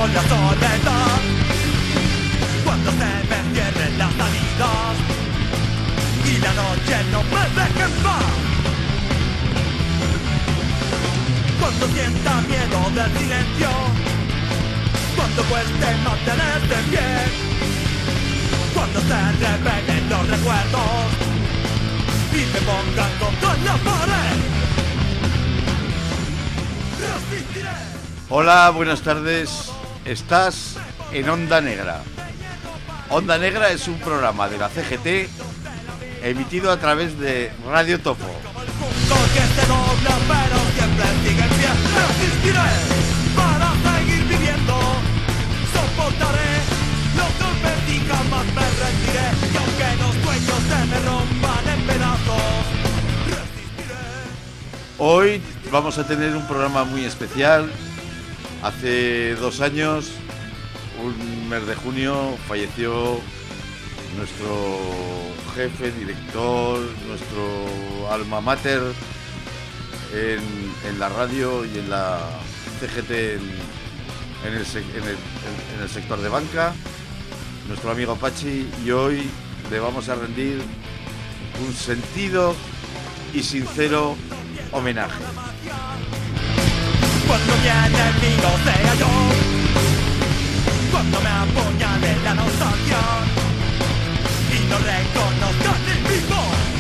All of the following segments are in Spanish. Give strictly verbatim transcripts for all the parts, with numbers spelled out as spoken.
con la soledad, cuando se me cierren las salidas y la noche no me deje en paz, cuando sienta miedo del silencio, cuando cueste mantenerse en pie, cuando se revelen los recuerdos y me pongan contra la pared, resistiré. Hola, buenas tardes. Estás en Onda Negra. Onda Negra es un programa de la C G T emitido a través de Radio Topo. Que se dobla pero siempre sigue en pie. Resistiré para seguir viviendo. Soportaré los golpes y jamás me rendiré. Y aunque los sueños se me rompan en pedazos, resistiré. Hoy vamos a tener un programa muy especial. Hace dos años, un mes de junio, falleció nuestro jefe, director, nuestro alma mater en, en la radio y en la C G T en, en, el, en, el, en el sector de banca, nuestro amigo Pachi, y hoy le vamos a rendir un sentido y sincero homenaje. Cuando mi enemigo sea yo, cuando me apuñale la nostalgia y no reconozca ni vivo,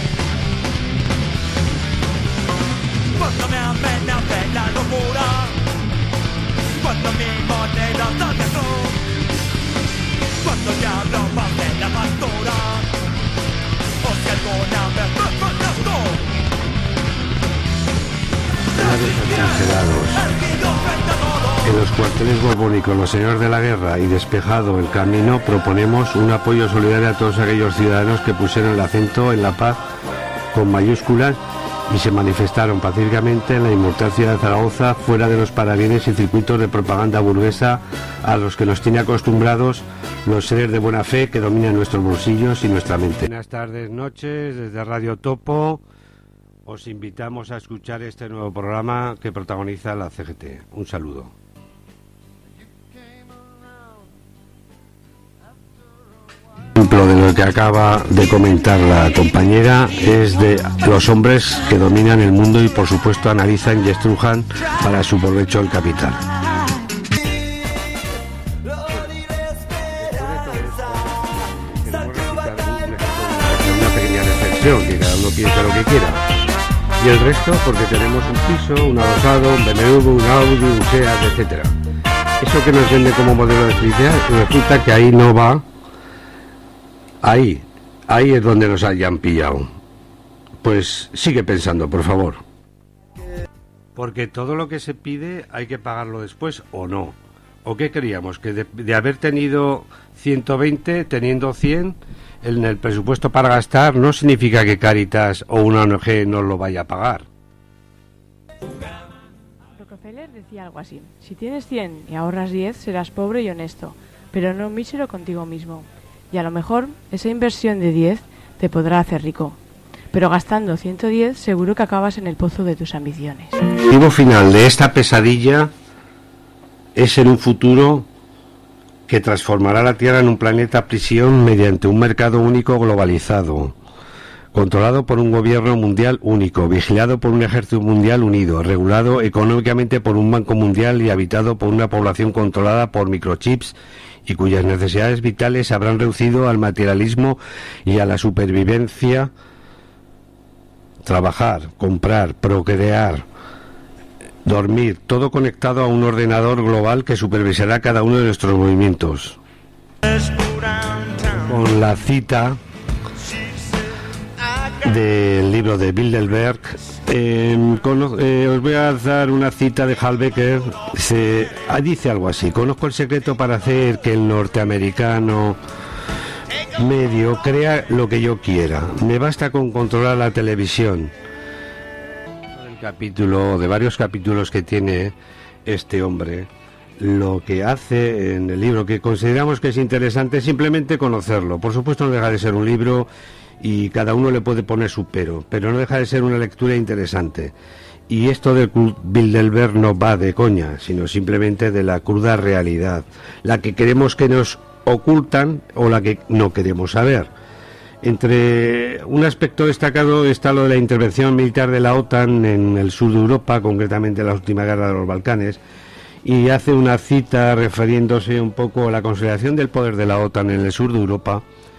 cuando me amenace la locura, cuando mi moneda salga azul, cuando ya no pase la factura, o si alguna vez me faltas tú. En los cuarteles borbónicos, los señores de la guerra y despejado el camino, proponemos un apoyo solidario a todos aquellos ciudadanos que pusieron el acento en la paz con mayúsculas y se manifestaron pacíficamente en la inmortal ciudad de Zaragoza, fuera de los parabienes y circuitos de propaganda burguesa a los que nos tiene acostumbrados los seres de buena fe que dominan nuestros bolsillos y nuestra mente. Buenas tardes, noches, desde Radio Topo. Os invitamos a escuchar este nuevo programa que protagoniza la C G T. Un saludo. Ejemplo de lo que acaba de comentar la compañera es de los hombres que dominan el mundo y por supuesto analizan y estrujan para su provecho el capital. Una pequeña reflexión, que cada uno piensa lo que quiera. Y el resto porque tenemos un piso, un adosado, un B M W, un Audi, un SEAT, etcétera. Eso que nos vende como modelo de felicidad, resulta que ahí no va. Ahí, ahí es donde nos hayan pillado. Pues sigue pensando, por favor. Porque todo lo que se pide hay que pagarlo después o no. ¿O qué queríamos? Que de, de haber tenido ciento veinte, teniendo cien... en el presupuesto para gastar no significa que Cáritas o una O N G no lo vaya a pagar. Rockefeller decía algo así: si tienes cien y ahorras diez, serás pobre y honesto, pero no mísero contigo mismo. Y a lo mejor esa inversión de diez te podrá hacer rico, pero gastando ciento diez seguro que acabas en el pozo de tus ambiciones. El objetivo final de esta pesadilla es en un futuro que transformará la Tierra en un planeta prisión mediante un mercado único globalizado, controlado por un gobierno mundial único, vigilado por un ejército mundial unido, regulado económicamente por un banco mundial y habitado por una población controlada por microchips y cuyas necesidades vitales se habrán reducido al materialismo y a la supervivencia. Trabajar, comprar, procrear, dormir, todo conectado a un ordenador global que supervisará cada uno de nuestros movimientos. Con la cita del libro de Bilderberg, eh, cono- eh, os voy a dar una cita de Hal Becker. Se, ah, dice algo así: conozco el secreto para hacer que el norteamericano medio crea lo que yo quiera. Me basta con controlar la televisión. El capítulo, de varios capítulos que tiene este hombre, lo que hace en el libro, que consideramos que es interesante, es simplemente conocerlo. Por supuesto no deja de ser un libro y cada uno le puede poner su pero, pero no deja de ser una lectura interesante. Y esto del Club Bilderberg no va de coña, sino simplemente de la cruda realidad, la que queremos que nos ocultan o la que no queremos saber. Entre un aspecto destacado está lo de la intervención militar de la OTAN en el sur de Europa, concretamente en la última guerra de los Balcanes, y hace una cita refiriéndose un poco a la consolidación del poder de la OTAN en el sur de Europa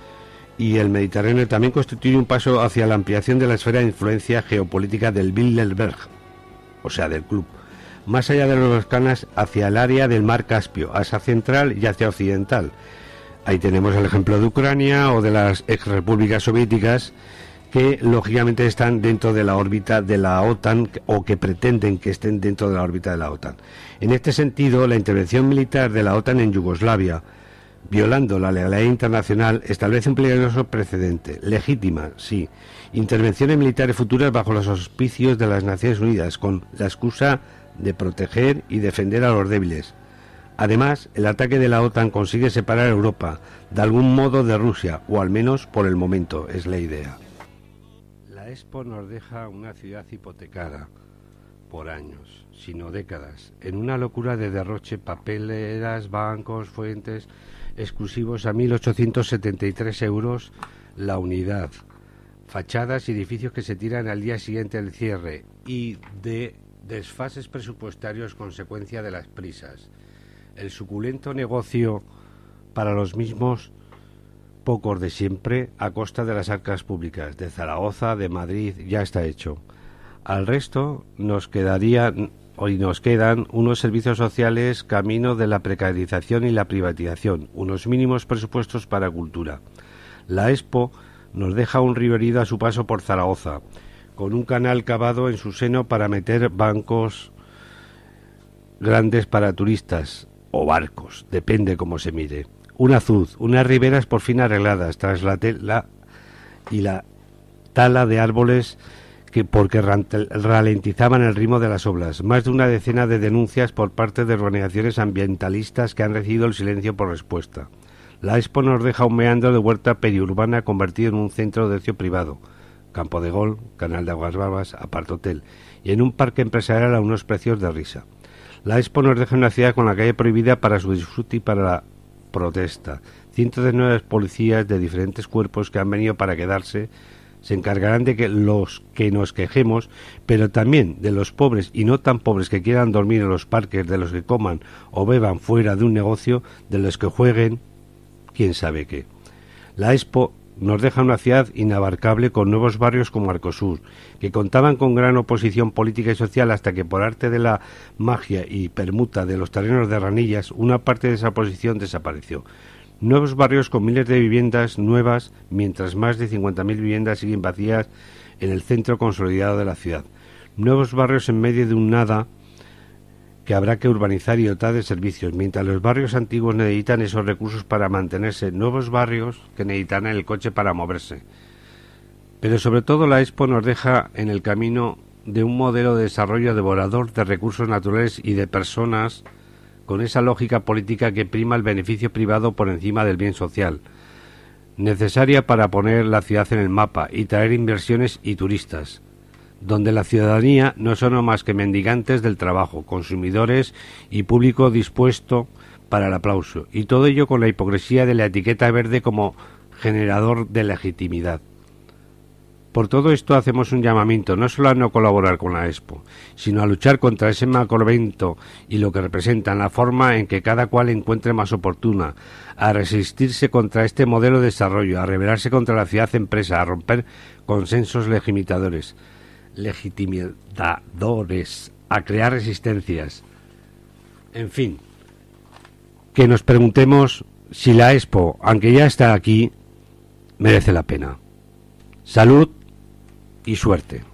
y el Mediterráneo. También constituye un paso hacia la ampliación de la esfera de influencia geopolítica del Bilderberg, o sea, del club, más allá de los Balcanes, hacia el área del mar Caspio, Asia Central y Asia Occidental. Ahí tenemos el ejemplo de Ucrania o de las exrepúblicas soviéticas que lógicamente están dentro de la órbita de la OTAN o que pretenden que estén dentro de la órbita de la OTAN. En este sentido, la intervención militar de la OTAN en Yugoslavia, violando la legalidad internacional, establece un peligroso precedente. Legítima, sí. Intervenciones militares futuras bajo los auspicios de las Naciones Unidas, con la excusa de proteger y defender a los débiles. Además, el ataque de la OTAN consigue separar a Europa de algún modo de Rusia, o al menos por el momento, es la idea. La Expo nos deja una ciudad hipotecada por años, sino décadas, en una locura de derroche, papeleras, bancos, fuentes, exclusivos a mil ochocientos setenta y tres euros la unidad, fachadas y edificios que se tiran al día siguiente del cierre y de desfases presupuestarios consecuencia de las prisas. El suculento negocio para los mismos pocos de siempre a costa de las arcas públicas de Zaragoza, de Madrid, ya está hecho. Al resto nos quedarían hoy nos quedan unos servicios sociales camino de la precarización y la privatización, unos mínimos presupuestos para cultura. La Expo nos deja un río herido a su paso por Zaragoza, con un canal cavado en su seno para meter bancos grandes para turistas, o barcos, depende cómo se mire. Un azud, unas riberas por fin arregladas tras la tela y la tala de árboles que porque ralentizaban el ritmo de las obras. Más de una decena de denuncias por parte de organizaciones ambientalistas que han recibido el silencio por respuesta. La Expo nos deja un meandro de huerta periurbana convertido en un centro de ocio privado, campo de golf, canal de aguas bravas, apart-hotel, y en un parque empresarial a unos precios de risa. La Expo nos deja una ciudad con la calle prohibida para su disfrute y para la protesta. Cientos de nuevas policías de diferentes cuerpos que han venido para quedarse se encargarán de que los que nos quejemos, pero también de los pobres y no tan pobres que quieran dormir en los parques, de los que coman o beban fuera de un negocio, de los que jueguen, quién sabe qué. La Expo nos deja una ciudad inabarcable con nuevos barrios como Arcosur, que contaban con gran oposición política y social hasta que por arte de la magia y permuta de los terrenos de Ranillas, una parte de esa oposición desapareció. Nuevos barrios con miles de viviendas nuevas, mientras más de cincuenta mil viviendas siguen vacías en el centro consolidado de la ciudad. Nuevos barrios en medio de un nada que habrá que urbanizar y dotar de servicios, mientras los barrios antiguos necesitan esos recursos para mantenerse, nuevos barrios que necesitan el coche para moverse. Pero sobre todo la Expo nos deja en el camino de un modelo de desarrollo devorador de recursos naturales y de personas, con esa lógica política que prima el beneficio privado por encima del bien social, necesaria para poner la ciudad en el mapa y traer inversiones y turistas, donde la ciudadanía no son más que mendigantes del trabajo, consumidores y público dispuesto para el aplauso, y todo ello con la hipocresía de la etiqueta verde como generador de legitimidad. Por todo esto hacemos un llamamiento no solo a no colaborar con la Expo, sino a luchar contra ese macroevento y lo que representa en la forma en que cada cual encuentre más oportuna, a resistirse contra este modelo de desarrollo, a rebelarse contra la ciudad empresa, a romper consensos legitimidadores, legitimidadores, a crear resistencias. En fin, que nos preguntemos si la Expo, aunque ya está aquí, merece la pena. Salud y suerte.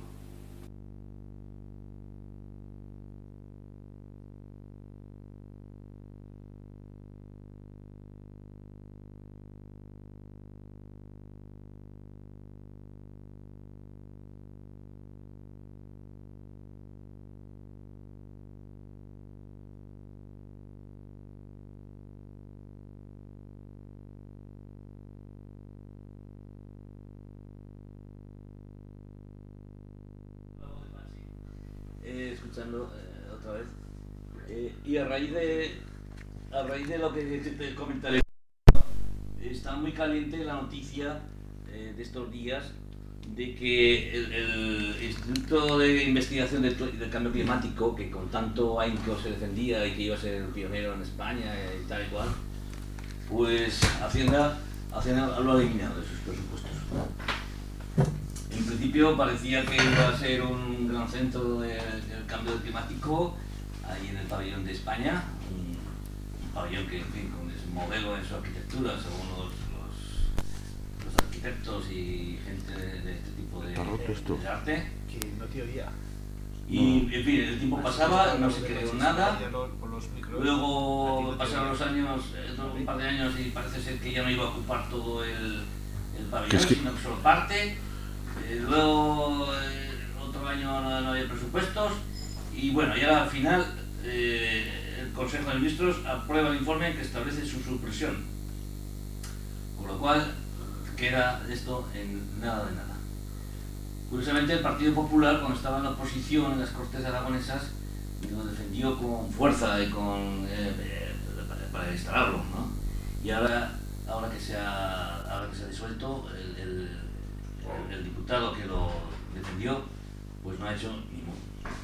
eh, escuchando eh, otra vez. Eh, y a raíz de a raíz de lo que te comentaré, está muy caliente la noticia eh, de estos días de que el, el Instituto de Investigación del, del Cambio Climático, que con tanto ahínco se defendía y que iba a ser el pionero en España y tal y cual, pues Hacienda, Hacienda lo ha eliminado de sus presupuestos. En principio parecía que iba a ser un gran centro de, del cambio climático ahí en el pabellón de España, un, un pabellón que, en fin, con ese modelo en su arquitectura, según los, los, los arquitectos y gente de, de este tipo de, de, de arte. Que no te oía. Y, en fin, el tiempo pasaba, no se creó nada. Luego pasaron los años, un par de años, y parece ser que ya no iba a ocupar todo el, el pabellón, es que... sino que solo parte. Eh, luego eh, otro año no, no había presupuestos y bueno, ya al final eh, el Consejo de Ministros aprueba el informe que establece su supresión, con lo cual queda esto en nada de nada. Curiosamente, el Partido Popular, cuando estaba en la oposición en las Cortes Aragonesas, lo defendió con fuerza y con eh, para, para instalarlo, ¿no? Y ahora, ahora que se ha, ahora que se ha disuelto, el, el El, el diputado que lo defendió, pues no ha hecho ninguno.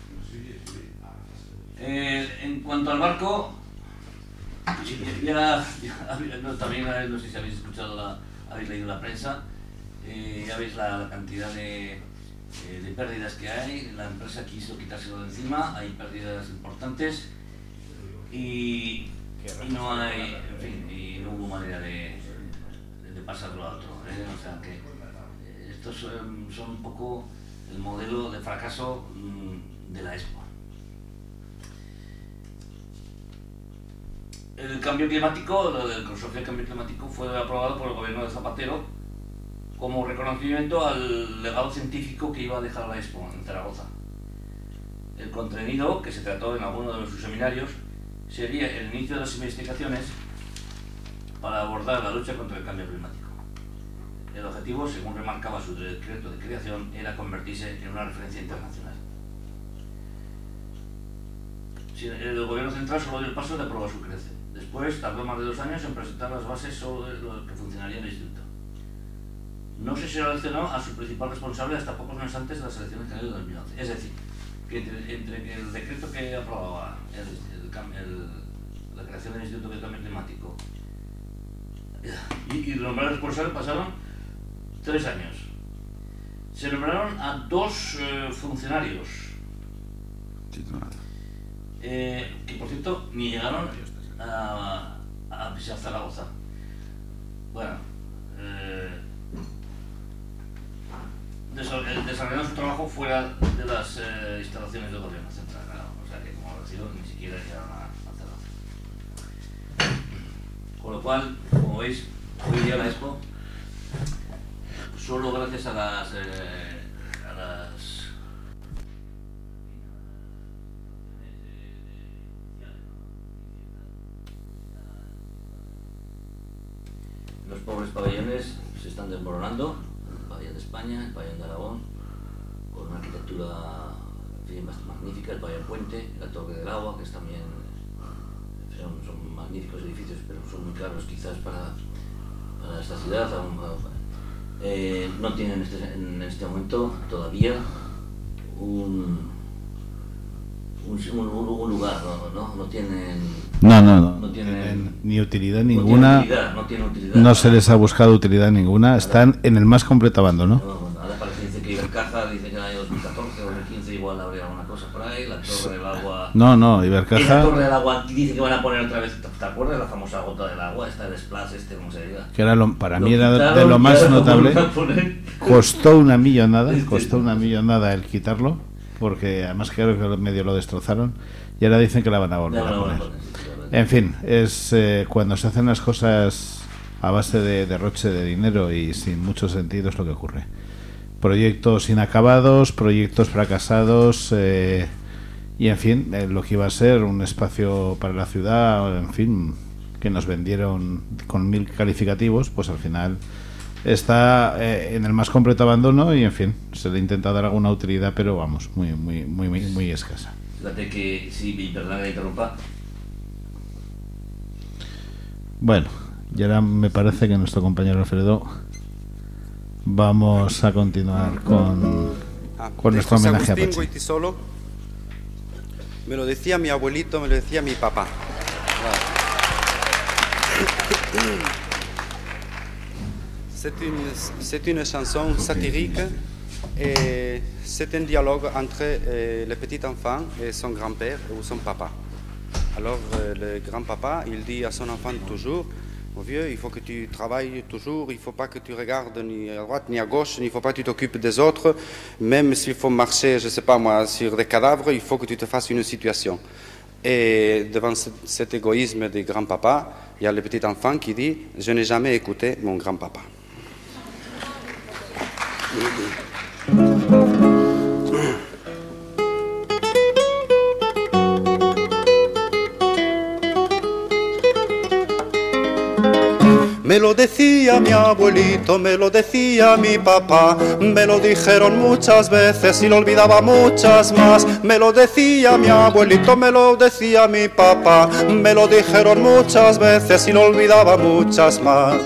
Eh, en cuanto al barco, ya, ya no, también no sé si habéis escuchado, la, habéis leído la prensa, eh, ya veis la, la cantidad de, eh, de pérdidas que hay. La empresa quiso quitárselo de encima, hay pérdidas importantes y, y no hay, en fin, y no hubo manera de, de, de pasarlo a otro, ¿eh? O sea que estos son, son un poco el modelo de fracaso mmm, de la Expo. El cambio climático, lo del consorcio de cambio climático, fue aprobado por el gobierno de Zapatero como reconocimiento al legado científico que iba a dejar la Expo en Zaragoza. El contenido, que se trató en alguno de sus seminarios, sería el inicio de las investigaciones para abordar la lucha contra el cambio climático. El objetivo, según remarcaba su decreto de creación, era convertirse en una referencia internacional. El gobierno central solo dio el paso de aprobar su creación. Después tardó más de dos años en presentar las bases sobre lo que funcionaría en el instituto. No se seleccionó a su principal responsable hasta pocos meses antes de las elecciones generales de dos mil once. Es decir, que entre, entre el decreto que aprobaba el, el, el, la creación del Instituto de Cambio Climático y, y nombrar responsable pasaron tres años. Se nombraron a dos eh, funcionarios eh, que, por cierto, ni llegaron a, a pisar Zaragoza. Bueno, eh, desarrollaron su trabajo fuera de las eh, instalaciones del gobierno central, claro. O sea que, como ha sido, ni siquiera llegaron a, a Zaragoza. Con lo cual, como veis, hoy día la Expo, solo gracias a las, eh, a las los pobres pabellones se están desmoronando, el pabellón de España, el pabellón de Aragón, con una arquitectura, en fin, bastante magnífica, el pabellón Puente, la Torre del Agua, que es también, son, son magníficos edificios, pero son muy caros quizás para, para esta ciudad. Eh, no tienen este, en este momento todavía un, un, un, un lugar, no, no, no tienen... No, no, no, no tienen ni utilidad ninguna, no, utilidad, no, tienen utilidad, no se les ha buscado utilidad ninguna, están en el más completo abandono. No, bueno, ahora parece dice que Ibercaja dice que en el año dos mil catorce o dos mil quince igual habría alguna cosa por ahí, la Torre del Agua... No, no, Ibercaja... La Torre del Agua dice que van a poner otra vez, ¿te acuerdas la famosa gota del agua? Esta de Splash, este, como se diga. Que era lo, para lo mí era quitaron, de lo más notable. Poner... Costó una millonada, costó una millonada el quitarlo, porque además creo que medio lo destrozaron, y ahora dicen que la van a volver a poner. En fin, es eh, cuando se hacen las cosas a base de derroche de dinero y sin mucho sentido es lo que ocurre. Proyectos inacabados, proyectos fracasados, eh, y en fin, eh, lo que iba a ser un espacio para la ciudad, en fin, que nos vendieron con mil calificativos, pues al final está eh, en el más completo abandono y, en fin, se le intenta dar alguna utilidad, pero vamos, muy, muy, muy, muy, muy escasa. Fíjate que, sí, perdón que me interrumpa. Bueno, y ahora me parece que nuestro compañero Alfredo vamos a continuar con, con nuestro homenaje a Pachi. Solo, me lo decía mi abuelito, me lo decía mi papá. C'est une, c'est une chanson satirique et c'est un dialogue entre euh, le petit enfant et son grand-père ou son papa. Alors euh, le grand-papa, il dit à son enfant toujours: mon vieux, il faut que tu travailles toujours, il ne faut pas que tu regardes ni à droite ni à gauche, il ne faut pas que tu t'occupes des autres, même s'il faut marcher, je ne sais pas moi, sur des cadavres, il faut que tu te fasses une situation. Et devant ce, cet égoïsme des grands-papas, il y a le petit enfant qui dit: je n'ai jamais écouté mon grand-papa. Me lo decía mi abuelito, me lo decía mi papá, me lo dijeron muchas veces y lo olvidaba muchas más. Me lo decía mi abuelito, me lo decía mi papá, me lo dijeron muchas veces y lo olvidaba muchas más.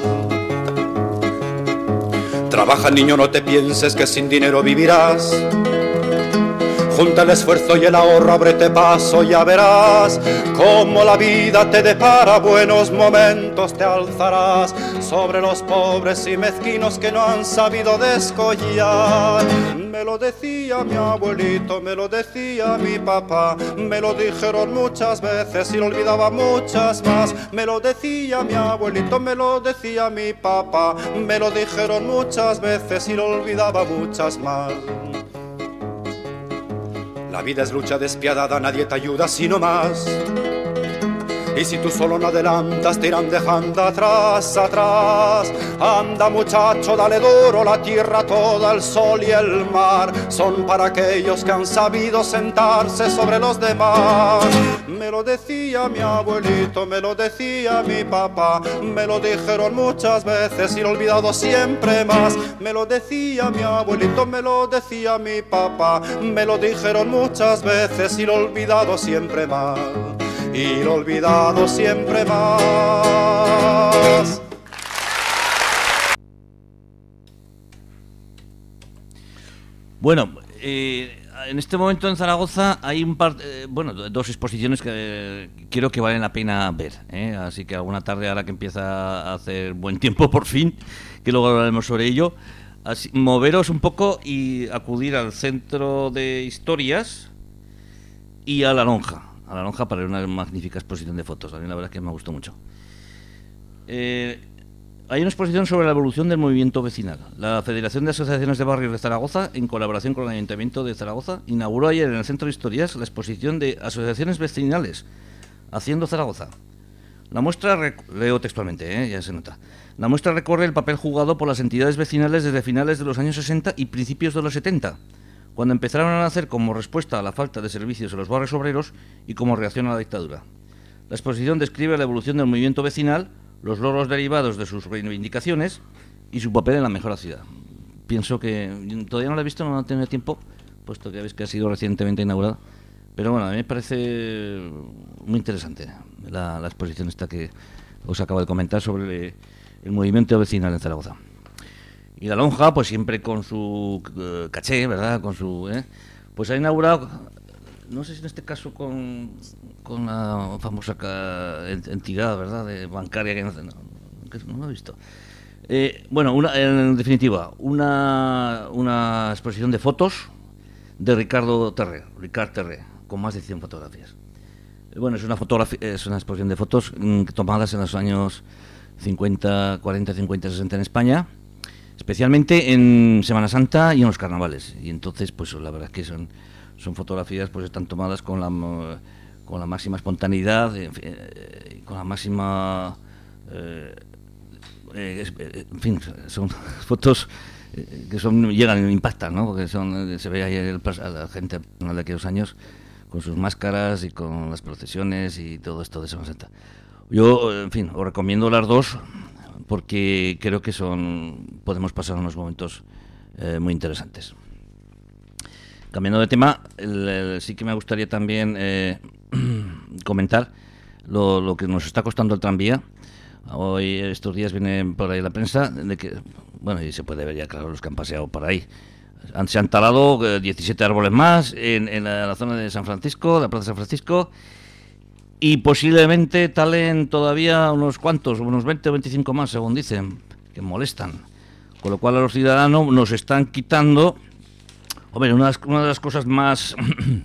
Trabaja, niño, no te pienses que sin dinero vivirás. Junta el esfuerzo y el ahorro, ábrete paso, ya verás cómo la vida te depara buenos momentos, te alzarás sobre los pobres y mezquinos que no han sabido descollar. Me lo decía mi abuelito, me lo decía mi papá, me lo dijeron muchas veces y lo olvidaba muchas más. Me lo decía mi abuelito, me lo decía mi papá, me lo dijeron muchas veces y lo olvidaba muchas más. La vida es lucha despiadada, nadie te ayuda sino más. Y si tú solo no adelantas, te irán dejando atrás, atrás. Anda muchacho, dale duro, la tierra toda, el sol y el mar son para aquellos que han sabido sentarse sobre los demás. Me lo decía mi abuelito, me lo decía mi papá, me lo dijeron muchas veces y lo he olvidado siempre más. Me lo decía mi abuelito, me lo decía mi papá, me lo dijeron muchas veces y lo he olvidado siempre más. Y lo olvidado siempre más. Bueno, eh, en este momento en Zaragoza hay un par, eh, bueno, dos exposiciones que eh, creo que valen la pena ver, ¿eh? Así que alguna tarde, ahora que empieza a hacer buen tiempo por fin, que luego hablaremos sobre ello, así, moveros un poco y acudir al Centro de Historias y a La Lonja. A La Lonja para una magnífica exposición de fotos. A mí la verdad es que me gustó mucho. Eh, hay una exposición sobre la evolución del movimiento vecinal. La Federación de Asociaciones de Barrios de Zaragoza, en colaboración con el Ayuntamiento de Zaragoza, inauguró ayer en el Centro de Historias la exposición de Asociaciones Vecinales, Haciendo Zaragoza. La muestra, rec- leo textualmente, eh, ya se nota. La muestra recorre el papel jugado por las entidades vecinales desde finales de los años sesenta y principios de los setenta, cuando empezaron a nacer como respuesta a la falta de servicios en los barrios obreros y como reacción a la dictadura. La exposición describe la evolución del movimiento vecinal, los logros derivados de sus reivindicaciones y su papel en la mejor ciudad. Pienso que todavía no la he visto, no he tenido tiempo, puesto que veis que ha sido recientemente inaugurada, pero bueno, a mí me parece muy interesante la, la exposición esta que os acabo de comentar sobre el movimiento vecinal en Zaragoza. Y La Lonja, pues siempre con su uh, caché, ¿verdad? Con su, ¿eh? Pues ha inaugurado, no sé si en este caso con, con la famosa ca- entidad, ¿verdad? De bancaria que no, no, no lo he visto. Eh, bueno, una, en definitiva, una, una exposición de fotos de Ricardo Terré, Ricard Terré, con más de cien fotografías. Bueno, es una fotografi- es una exposición de fotos mm, tomadas en los años cincuenta, cuarenta, cincuenta, sesenta en España, especialmente en Semana Santa y en los carnavales. Y entonces, pues la verdad es que son, son fotografías, pues están tomadas con la, con la máxima espontaneidad, en fin, eh, con la máxima... Eh, eh, en fin, son fotos eh, que son llegan e impactan, ¿no? Porque son, se ve ahí el, a la gente de aquellos años con sus máscaras y con las procesiones y todo esto de Semana Santa. Yo, en fin, os recomiendo las dos, porque creo que son podemos pasar unos momentos eh, muy interesantes. Cambiando de tema, el, el, sí que me gustaría también eh, comentar lo, lo que nos está costando el tranvía. Hoy, estos días, viene por ahí la prensa de que, bueno, y se puede ver ya, claro, los que han paseado por ahí. Han, se han talado eh, diecisiete árboles más en, en la, la zona de San Francisco, la Plaza de San Francisco, y posiblemente talen todavía unos cuantos, unos veinte o veinticinco más, según dicen, que molestan. Con lo cual, a los ciudadanos nos están quitando. Hombre, una, una de las cosas más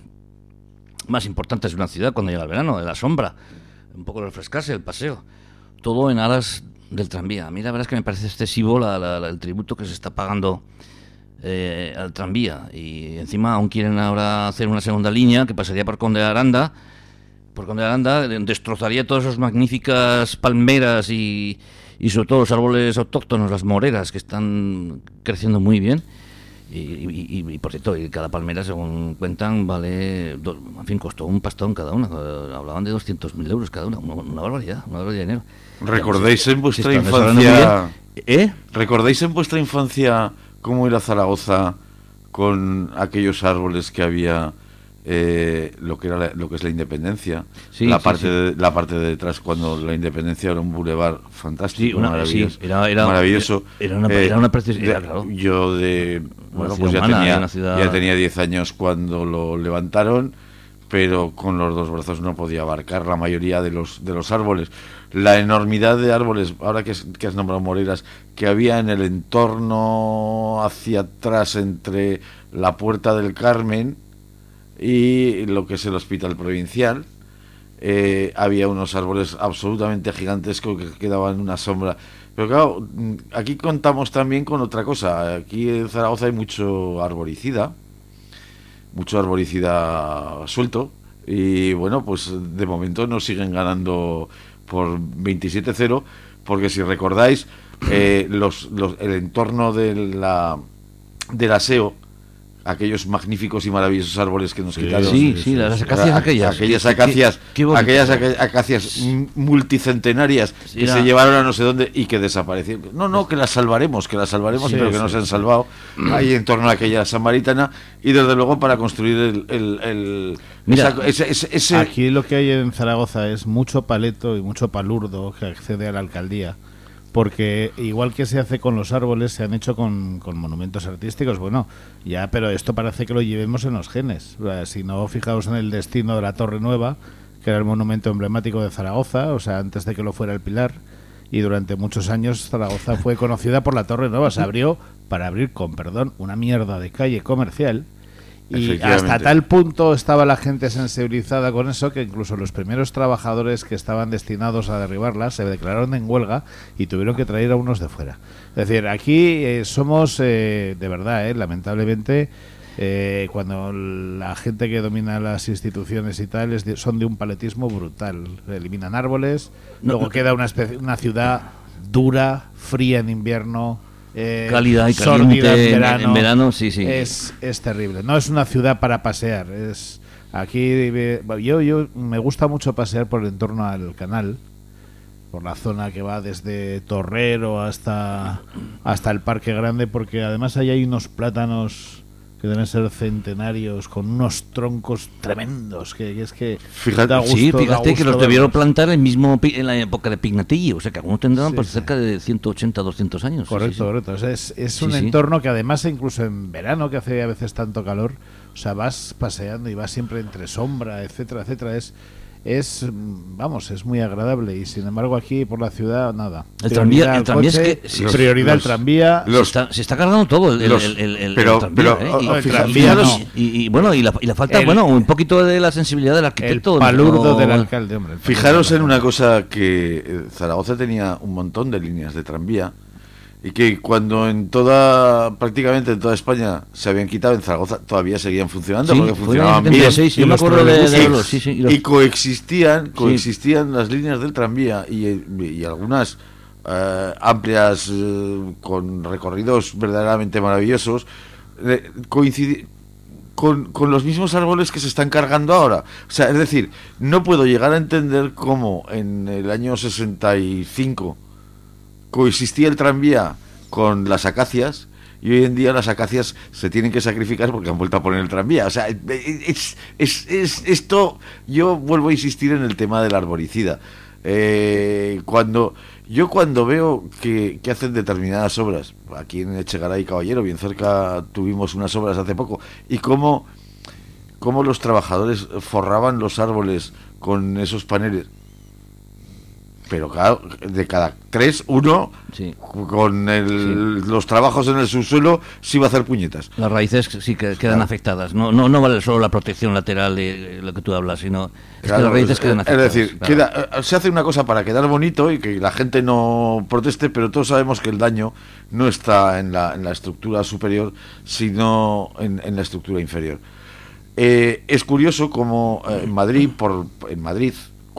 más importantes de una ciudad cuando llega el verano, de la sombra, un poco refrescarse, el paseo, todo en aras del tranvía. A mí la verdad es que me parece excesivo la, la, la, el tributo que se está pagando eh, al tranvía, y encima aún quieren ahora hacer una segunda línea que pasaría por Conde de Aranda. Por Conde de Aranda destrozaría todas esas magníficas palmeras y, y sobre todo los árboles autóctonos, las moreras, que están creciendo muy bien. Y, y, y, y por cierto, y cada palmera, según cuentan, vale, do, en fin, costó un pastón cada una. Hablaban de doscientos mil euros cada una, una, una barbaridad, una barbaridad de dinero. ¿Recordáis en vuestra si infancia? ¿Eh? ¿Recordáis en vuestra infancia cómo era Zaragoza con aquellos árboles que había, eh, lo que era la, lo que es la Independencia, sí, la sí, parte sí. De, la parte de detrás, cuando la Independencia era un bulevar fantástico, sí, una, maravilloso, sí, era, era, maravilloso. Era una, eh, era una preciosidad, claro. Yo de bueno, una pues ya humana, tenía una ciudad... ya tenía diez años cuando lo levantaron, pero con los dos brazos no podía abarcar la mayoría de los de los árboles. La enormidad de árboles, ahora que, que has nombrado moreras, que había en el entorno hacia atrás entre la Puerta del Carmen y lo que es el Hospital Provincial, eh, había unos árboles absolutamente gigantescos que quedaban en una sombra. Pero claro, aquí contamos también con otra cosa. Aquí en Zaragoza hay mucho arboricida, mucho arboricida suelto, y bueno, pues de momento nos siguen ganando por veintisiete cero, porque si recordáis, eh, los, los, el entorno de la, del aseo, aquellos magníficos y maravillosos árboles que nos sí, quitaron. Sí, sí, las acacias a, aquellas. Aquellas acacias, qué, qué aquellas acacias multicentenarias sí, que era... se llevaron a no sé dónde y que desaparecieron. No, no, que las salvaremos, que las salvaremos, sí, pero que sí, no se han salvado ahí en torno a aquella samaritana, y desde luego para construir el... el, el Mira, esa, ese, ese, ese... aquí lo que hay en Zaragoza es mucho paleto y mucho palurdo que accede a la alcaldía. Porque igual que se hace con los árboles, se han hecho con, con monumentos artísticos. Bueno, ya, pero esto parece que lo llevemos en los genes. Si no, fijaos en el destino de la Torre Nueva, que era el monumento emblemático de Zaragoza, o sea, antes de que lo fuera el Pilar. Y durante muchos años Zaragoza fue conocida por la Torre Nueva. Se abrió, para abrir, con perdón, una mierda de calle comercial. Y hasta tal punto estaba la gente sensibilizada con eso que incluso los primeros trabajadores que estaban destinados a derribarla se declararon en huelga y tuvieron que traer a unos de fuera. Es decir, aquí eh, somos, eh, de verdad, eh, lamentablemente, eh, cuando la gente que domina las instituciones y tal es de, son de un paletismo brutal. Eliminan árboles, no, luego no, queda una, especie, una ciudad dura, fría en invierno... Eh, cálida y caliente en verano, en verano, sí, sí. Es, es terrible. No es una ciudad para pasear. Es aquí yo yo me gusta mucho pasear por el entorno al canal, por la zona que va desde Torrero hasta hasta el Parque Grande, porque además ahí hay unos plátanos que deben ser centenarios con unos troncos tremendos que, que es que fíjate, da gusto, sí, fíjate que los debieron plantar el mismo en la época de Pignatilli, o sea que algunos tendrán sí, pues sí. cerca de ciento ochenta, doscientos años. Correcto, sí, sí, correcto. O sea, es, es sí, un sí. entorno que además incluso en verano, que hace a veces tanto calor, o sea, vas paseando y vas siempre entre sombra, etcétera, etcétera. Es es vamos, es muy agradable, y sin embargo aquí por la ciudad nada. El tranvía, el tranvía coche, es que sí, prioridad al tranvía. Los, se, está, se está cargando todo el, los, el, el, el, pero, el tranvía, pero, ¿eh? y, el tranvía no. y, y bueno, y la, y la falta, el, bueno, un poquito de la sensibilidad del arquitecto. El palurdo no, del alcalde, hombre. Fijaros en una cosa, que Zaragoza tenía un montón de líneas de tranvía, y que cuando en toda, prácticamente en toda España se habían quitado, en Zaragoza todavía seguían funcionando, sí, porque funcionaban bien. setenta y seis, yo me acuerdo de, de verlos, sí, sí, y, los... y coexistían, coexistían sí. las líneas del tranvía y, y algunas eh, amplias eh, con recorridos verdaderamente maravillosos, eh, coincidían con, con los mismos árboles que se están cargando ahora. O sea, es decir, no puedo llegar a entender cómo en el año sesenta y cinco coexistía el tranvía con las acacias, y hoy en día las acacias se tienen que sacrificar porque han vuelto a poner el tranvía. O sea, es, es, es esto, yo vuelvo a insistir en el tema del arboricida. Eh, cuando yo cuando veo que, que hacen determinadas obras, aquí en Echegaray Caballero, bien cerca, tuvimos unas obras hace poco, y cómo, cómo los trabajadores forraban los árboles con esos paneles. Pero claro, de cada tres, uno, sí. con el, sí. los trabajos en el subsuelo, sí va a hacer puñetas. Las raíces sí que quedan claro. afectadas. No, no no vale solo la protección lateral de lo que tú hablas, sino es claro, que las raíces quedan afectadas. Es decir, claro. queda, se hace una cosa para quedar bonito y que la gente no proteste, pero todos sabemos que el daño no está en la, en la estructura superior, sino en, en la estructura inferior. Eh, es curioso como eh, en Madrid, por en Madrid,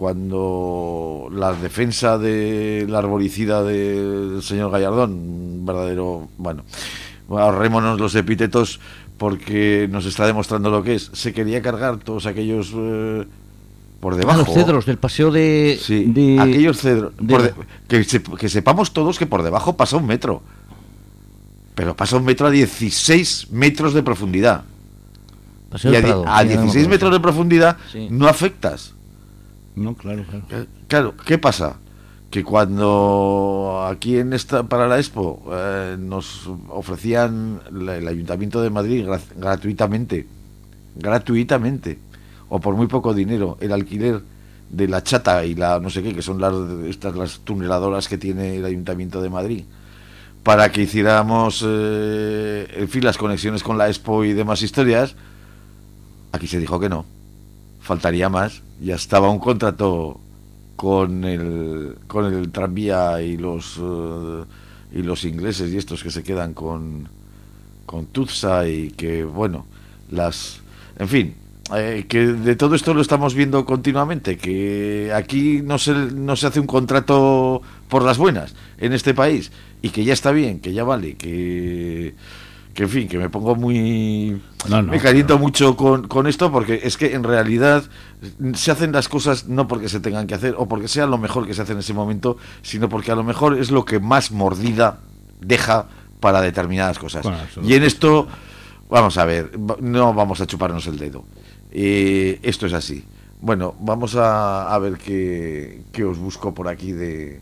cuando la defensa de la arboricida del señor Gallardón, un verdadero, bueno, ahorrémonos los epítetos porque nos está demostrando lo que es, se quería cargar todos aquellos eh, por debajo. Ah, los cedros del paseo de... Sí, de, aquellos cedros, de, por de, que, se, que sepamos todos que por debajo pasa un metro, pero pasa un metro a dieciséis metros de profundidad. Paseo y a, Prado, a dieciséis metros de profundidad sí. no afectas. No, claro, claro. Claro, ¿qué pasa? Que cuando aquí en esta para la Expo eh, nos ofrecían la, el Ayuntamiento de Madrid gra, gratuitamente, gratuitamente, o por muy poco dinero, el alquiler de la chata y la no sé qué, que son las estas las tuneladoras que tiene el Ayuntamiento de Madrid, para que hiciéramos eh, en fin las conexiones con la Expo y demás historias, aquí se dijo que no. Faltaría más, ya estaba un contrato con el con el tranvía y los uh, y los ingleses y estos que se quedan con con Tutsa y que bueno, las en fin, eh, que de todo esto lo estamos viendo continuamente, que aquí no se no se hace un contrato por las buenas en este país y que ya está bien, que ya vale, que que en fin, que me pongo muy... No, no, me caliento no. mucho con, con esto, porque es que en realidad se hacen las cosas no porque se tengan que hacer, o porque sea lo mejor que se hace en ese momento, sino porque a lo mejor es lo que más mordida deja para determinadas cosas. Bueno, y en esto, vamos a ver, no vamos a chuparnos el dedo. Eh, esto es así. Bueno, vamos a, a ver qué, qué os busco por aquí de...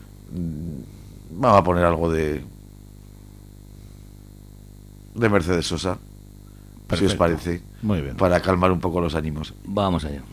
Vamos a poner algo de... de Mercedes Sosa, perfecto, si os parece, muy bien, para calmar un poco los ánimos. Vamos allá.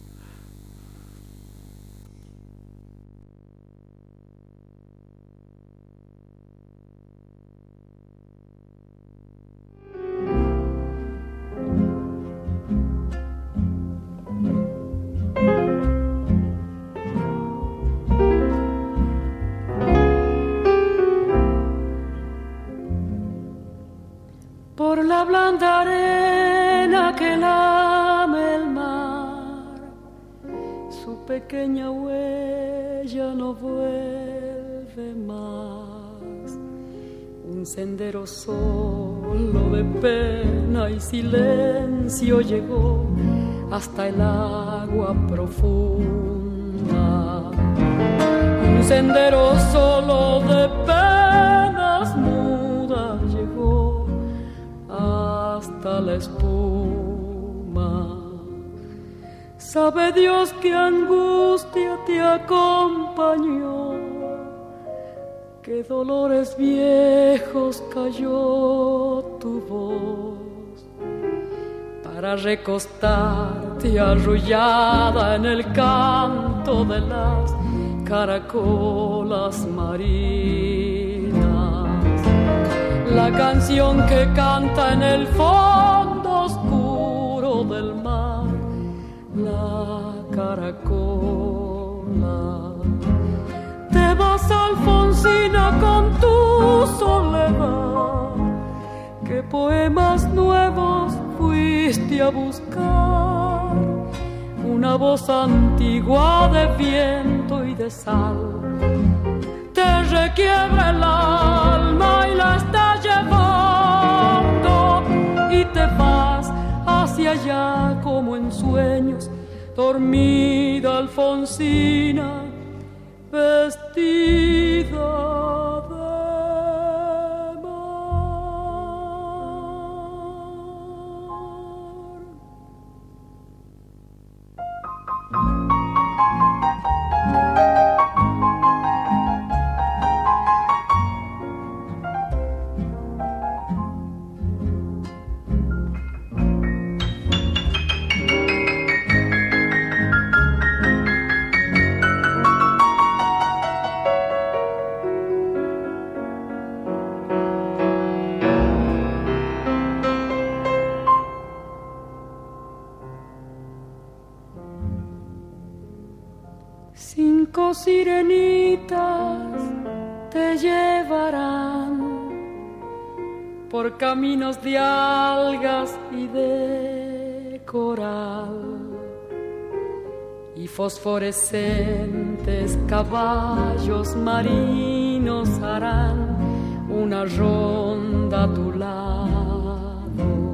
Por la blanda arena que lame el mar, su pequeña huella no vuelve más. Un sendero solo de pena y silencio llegó hasta el agua profunda. Un sendero solo de penas mudas llegó hasta la espuma. Sabe Dios qué angustia te acompañó, qué dolores viejos cayó tu voz, para recostarte arrullada en el canto de las caracolas marinas. La canción que canta en el fondo oscuro del mar, la caracola. Te vas, Alfonsina, con tu soledad, ¿qué poemas nuevos fuiste a buscar? Una voz antigua de viento y de sal te requiebra el alma y la está llevando, y te vas hacia allá como en sueños, dormida Alfonsina, vestida barcos sirenitas te llevarán por caminos de algas y de coral, y fosforescentes caballos marinos harán una ronda a tu lado,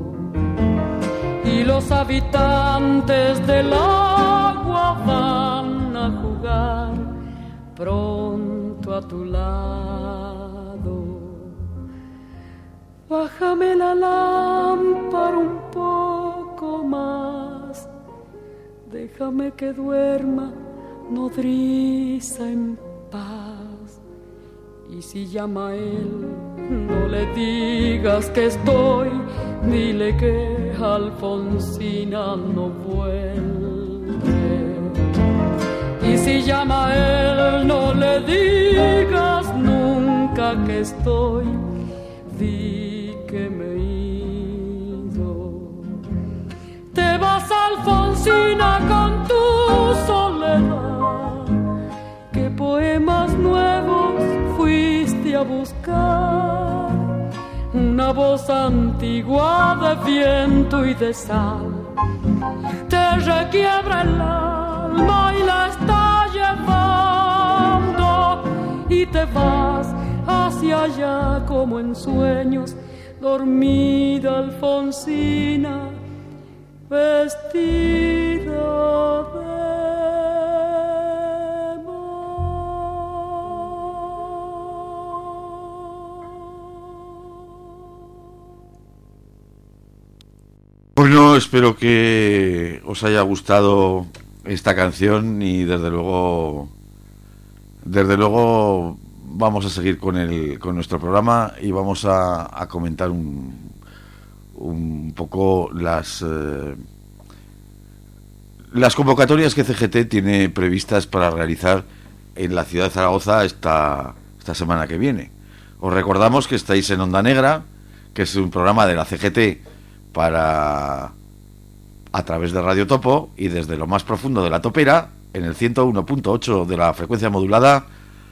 y los habitantes del agua van a jugar pronto a tu lado. Bájame la lámpara un poco más, déjame que duerma nodriza en paz. Y si llama a él, no le digas que estoy, dile que Alfonsina no vuelve. Y si llama a él, no le digas nunca que estoy, di que me he ido. Te vas, Alfonsina, con tu soledad. ¿Qué poemas nuevos fuiste a buscar? Una voz antigua de viento y de sal te requiebra el alma y la está llevando, y te vas hacia allá como en sueños, dormida Alfonsina, vestida de Bueno, espero que os haya gustado esta canción y desde luego, desde luego vamos a seguir con el con nuestro programa y vamos a, a comentar un, un poco las eh, las convocatorias que C G T tiene previstas para realizar en la ciudad de Zaragoza esta, esta semana que viene. Os recordamos que estáis en Onda Negra, que es un programa de la C G T para a través de Radio Topo, y desde lo más profundo de la topera, en el ciento uno punto ocho de la frecuencia modulada,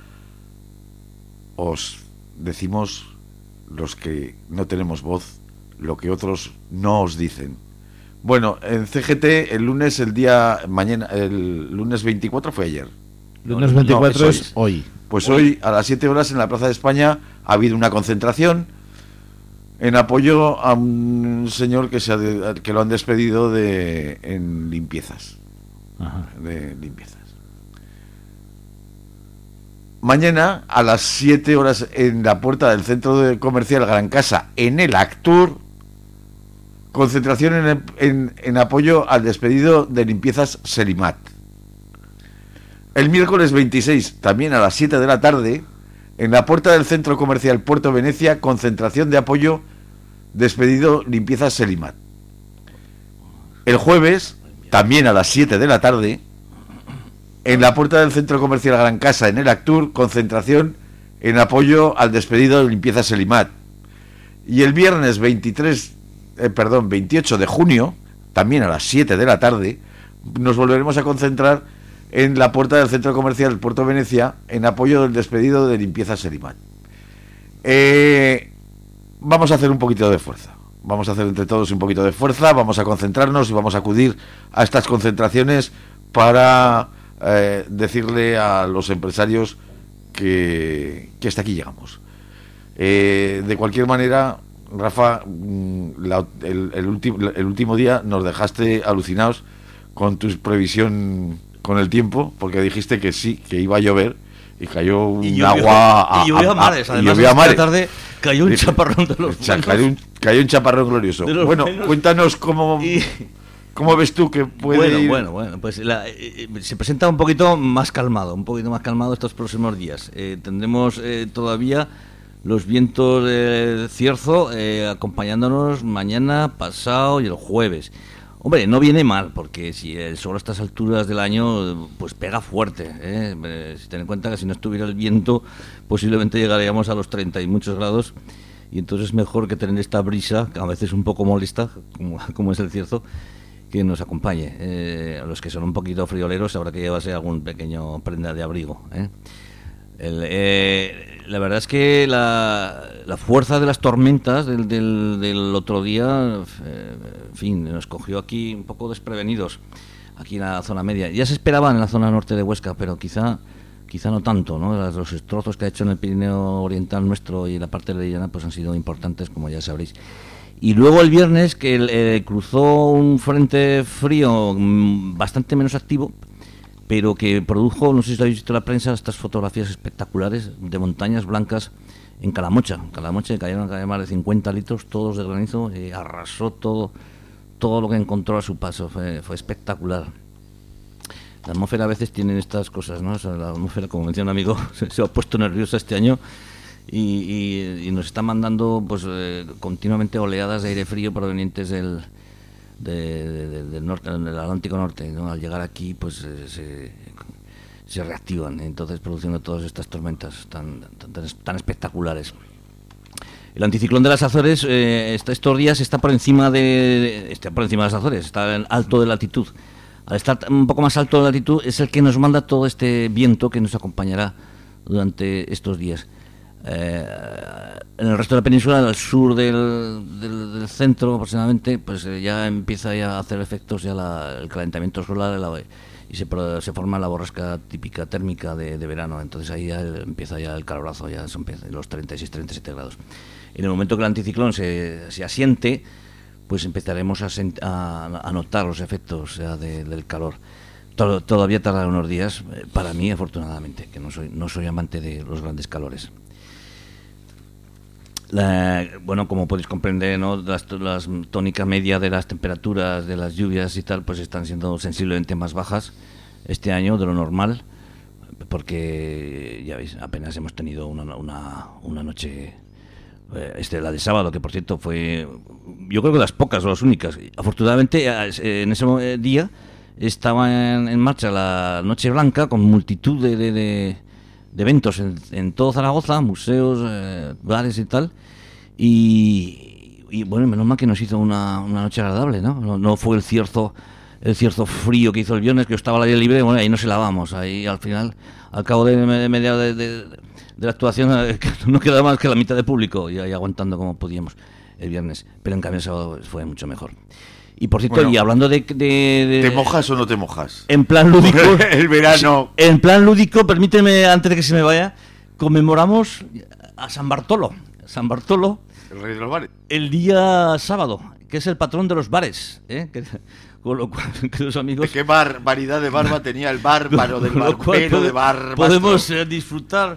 os decimos, los que no tenemos voz, lo que otros no os dicen. Bueno, en C G T el lunes, el día mañana, el lunes veinticuatro fue ayer. Lunes veinticuatro no, es, es hoy. Pues hoy a las siete horas en la Plaza de España ha habido una concentración en apoyo a un señor que se ha, que lo han despedido de en limpiezas. Ajá. De limpiezas. Mañana a las siete horas en la puerta del centro de comercial Gran Casa, en el Actur, concentración en, en, en apoyo al despedido de limpiezas Selimat. El miércoles veintiséis, también a las siete de la tarde, en la puerta del centro comercial Puerto Venecia, concentración de apoyo, despedido limpiezas Selimat. El jueves, también a las siete de la tarde, en la puerta del centro comercial Gran Casa, en el Actur, concentración en apoyo al despedido de limpiezas Selimat. Y el viernes veintitrés, eh, perdón, veintiocho de junio, también a las siete de la tarde, nos volveremos a concentrar en la puerta del centro comercial Puerto Venecia, en apoyo del despedido de limpiezas Selimat. Eh, vamos a hacer un poquito de fuerza. Vamos a hacer entre todos un poquito de fuerza, vamos a concentrarnos y vamos a acudir a estas concentraciones para eh, decirle a los empresarios que, que hasta aquí llegamos. Eh, de cualquier manera, Rafa, la, el, el, último, el último día nos dejaste alucinados con tu previsión con el tiempo, porque dijiste que sí, que iba a llover, y cayó un y agua a, y llovió a mares, a, además y a mares. Esta tarde cayó un chaparrón de los buenos. Cayó un, cayó un chaparrón glorioso. Bueno, buenos. Cuéntanos cómo, y... cómo ves tú que puede bueno, ir... Bueno, bueno, pues la, eh, se presenta un poquito más calmado, un poquito más calmado estos próximos días. Eh, tendremos eh, todavía los vientos de Cierzo eh, acompañándonos mañana, pasado y el jueves. Hombre, no viene mal, porque si el sol a estas alturas del año pues pega fuerte, ¿eh? Si ten en cuenta que si no estuviera el viento posiblemente llegaríamos a los treinta y muchos grados, y entonces es mejor que tener esta brisa, que a veces un poco molesta, como, como es el Cierzo, que nos acompañe. Eh, a los que son un poquito frioleros habrá que llevarse algún pequeño prenda de abrigo, ¿eh? El, eh, la verdad es que la, la fuerza de las tormentas del, del, del otro día, eh, en fin, nos cogió aquí un poco desprevenidos, aquí en la zona media. Ya se esperaban en la zona norte de Huesca, pero quizá quizá no tanto, ¿no? Los destrozos que ha hecho en el Pirineo Oriental nuestro y en la parte de Llana pues han sido importantes, como ya sabréis. Y luego el viernes, que eh, cruzó un frente frío mmm, bastante menos activo, pero que produjo, no sé si lo habéis visto en la prensa, estas fotografías espectaculares de montañas blancas en Calamocha. En Calamocha cayeron más de cincuenta litros, todos de granizo, y arrasó todo, todo lo que encontró a su paso. Fue, fue espectacular. La atmósfera a veces tiene estas cosas, ¿no? O sea, la atmósfera, como menciona un amigo, se, se ha puesto nerviosa este año y, y, y nos está mandando pues eh, continuamente oleadas de aire frío provenientes del... De, de, de, del norte, del Atlántico Norte, ¿no? Al llegar aquí pues eh, se, se reactivan, entonces produciendo todas estas tormentas tan, tan, tan espectaculares. El anticiclón de las Azores eh, está, estos días está por encima de está por encima de las Azores, está en alto de latitud. Al estar un poco más alto de latitud es el que nos manda todo este viento que nos acompañará durante estos días. Eh, en el resto de la península, al sur del, del, del centro aproximadamente, pues eh, ya empieza ya a hacer efectos ya la, el calentamiento solar la, y se, se forma la borrasca típica térmica de, de verano. Entonces ahí ya el, empieza ya el calorazo, ya son los treinta y seis treinta y siete grados. En el momento que el anticiclón se, se asiente, pues empezaremos a, sent, a, a notar los efectos ya de, del calor. Todo, todavía tardará unos días, eh, para mí afortunadamente, que no soy, no soy amante de los grandes calores. La, bueno, como podéis comprender, ¿no? las, las tónica media de las temperaturas, de las lluvias y tal, pues están siendo sensiblemente más bajas este año de lo normal, porque ya veis, apenas hemos tenido una, una, una noche, eh, este, la de sábado, que por cierto fue, yo creo que las pocas o las únicas. Afortunadamente, en ese día estaba en, en marcha la Noche Blanca con multitud de, de, de de eventos en, en todo Zaragoza, museos, eh, bares y tal, y, y bueno, menos mal que nos hizo una, una noche agradable, ¿no? ¿no? No fue el cierzo el cierzo frío que hizo el viernes, que yo estaba al aire libre, bueno, ahí no se lavamos, ahí al final, al cabo de, de media de, de, de la actuación, eh, no quedaba más que la mitad de público, y ahí aguantando como podíamos el viernes, pero en cambio el sábado fue mucho mejor. Y por cierto, bueno, y hablando de, de, de... ¿Te mojas o no te mojas? En plan lúdico... el verano... En plan lúdico, permíteme, antes de que se me vaya, conmemoramos a San Bartolo. San Bartolo... El rey de los bares. El día sábado, que es el patrón de los bares, ¿eh? Que, con lo cual, que los amigos... ¿De qué barbaridad de barba tenía el bárbaro del barbero de barba? Podemos eh, disfrutar...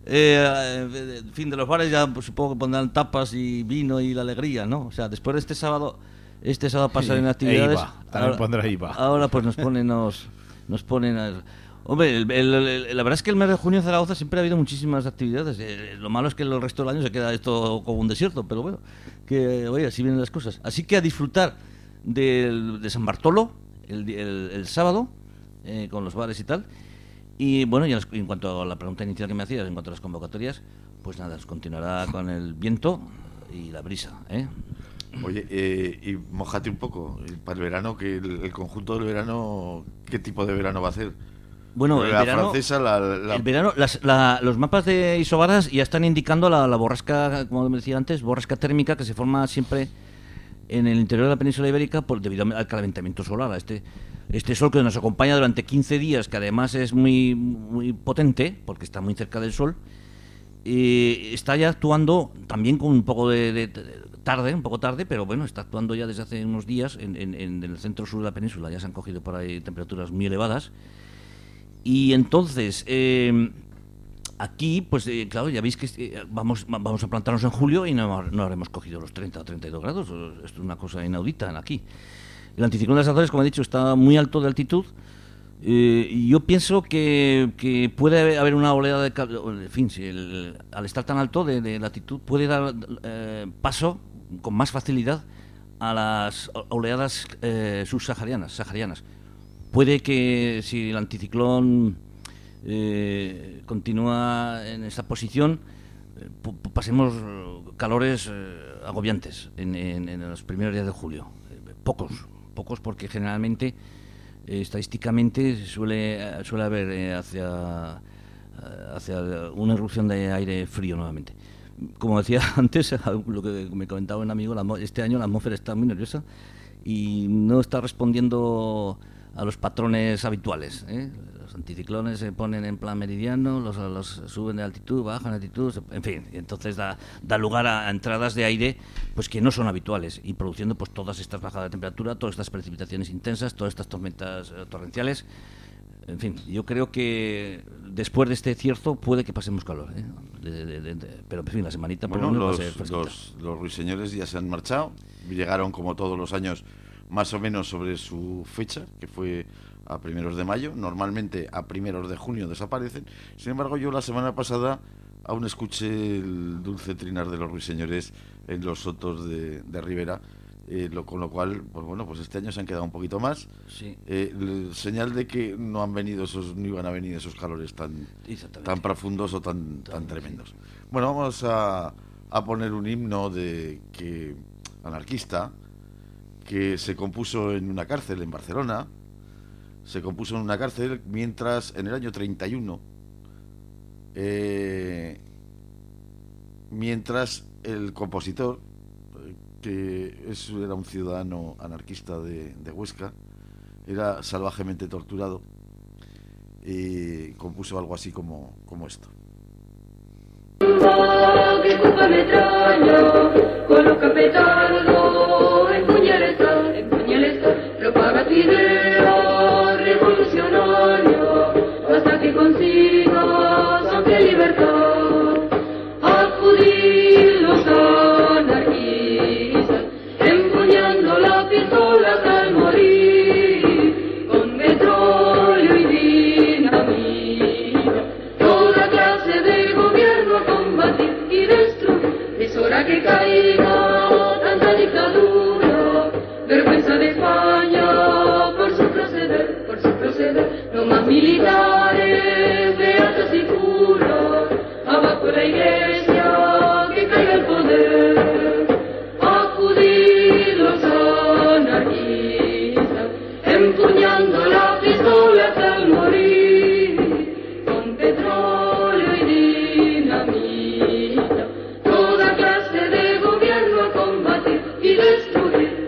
Eh, en fin, de los bares ya pues, supongo que pondrán tapas y vino y la alegría, ¿no? O sea, después de este sábado... Este sábado pasar en actividades. E I V A, también pondrá I V A. Ahora pues nos ponen, nos, nos ponen. A, hombre, el, el, el, la verdad es que el mes de junio en Zaragoza siempre ha habido muchísimas actividades. Eh, lo malo es que el resto del año se queda esto como un desierto, pero bueno, que oye, así vienen las cosas. Así que a disfrutar de, de San Bartolo el, el, el sábado eh, con los bares y tal. Y bueno, y en cuanto a la pregunta inicial que me hacías, en cuanto a las convocatorias, pues nada, continuará con el viento y la brisa, ¿eh? Oye, eh, y mojate un poco para el verano, que el, el conjunto del verano, ¿qué tipo de verano va a hacer? Bueno, el la verano, francesa, la, la... el verano las, la, los mapas de isobaras ya están indicando la, la borrasca, como me decía antes, borrasca térmica que se forma siempre en el interior de la península ibérica por debido al calentamiento solar, a este este sol que nos acompaña durante quince días, que además es muy muy potente porque está muy cerca del sol. Y está ya actuando también con un poco de, de, de tarde, un poco tarde, pero bueno, está actuando ya desde hace unos días en, en, en el centro sur de la península. Ya se han cogido por ahí temperaturas muy elevadas. Y entonces, eh, aquí, pues eh, claro, ya veis que eh, vamos vamos a plantarnos en julio y no, no habremos cogido los treinta o treinta y dos grados. Esto es una cosa inaudita aquí. El anticiclón de las Azores, como he dicho, está muy alto de altitud. Eh, yo pienso que, que puede haber una oleada de... En fin, si el, al estar tan alto de, de latitud puede dar eh, paso con más facilidad a las oleadas eh, subsaharianas, saharianas. Puede que si el anticiclón eh, continúa en esa posición, eh, pasemos calores eh, agobiantes en, en, en los primeros días de julio. Eh, pocos. pocos porque generalmente, eh, estadísticamente, suele, suele haber eh, hacia, hacia una irrupción de aire frío nuevamente. Como decía antes, lo que me comentaba un amigo, la, este año la atmósfera está muy nerviosa y no está respondiendo a los patrones habituales, ¿eh? Los anticiclones se ponen en plan meridiano, los, los suben de altitud, bajan de altitud, en fin, entonces da, da lugar a entradas de aire pues que no son habituales y produciendo pues todas estas bajadas de temperatura, todas estas precipitaciones intensas, todas estas tormentas eh, torrenciales. En fin, yo creo que después de este cierzo puede que pasemos calor, ¿eh? de, de, de, de, pero en fin, la semanita por bueno, lo menos los, va a ser fresquita. los, los ruiseñores ya se han marchado, llegaron como todos los años más o menos sobre su fecha, que fue a primeros de mayo. Normalmente a primeros de junio desaparecen. Sin embargo, yo la semana pasada aún escuché el dulce trinar de los ruiseñores en los sotos de, de Ribera, eh, lo, con lo cual, pues bueno, pues este año se han quedado un poquito más. Sí. Eh, señal de que no han venido esos, no iban a venir esos calores tan, tan profundos o tan, tan tremendos. Bueno, vamos a, a poner un himno de que anarquista que se compuso en una cárcel en Barcelona. Se compuso en una cárcel mientras en el año treinta y uno, eh, mientras el compositor, que es, era un ciudadano anarquista de, de Huesca, era salvajemente torturado, y compuso algo así como, como esto. Que culpa me traña, con los capetanos en puñaleta, en puñaleta, propaga tu idea revolucionaria, hasta que consigas amplia libertad. Acudir los anarquistas, empuñando la pistola hasta morir, con petróleo y dinamita, toda clase de gobierno a combatir y destruir. Es hora que caiga tanta dictadura, vergüenza de España por su proceder, por su proceder. No más militares, beatos y curas, abajo la iglesia, que caiga el poder. Acudir los anarquistas, empuñando la pistola hasta morir, con petróleo y dinamita, toda clase de gobierno a combatir y destruir.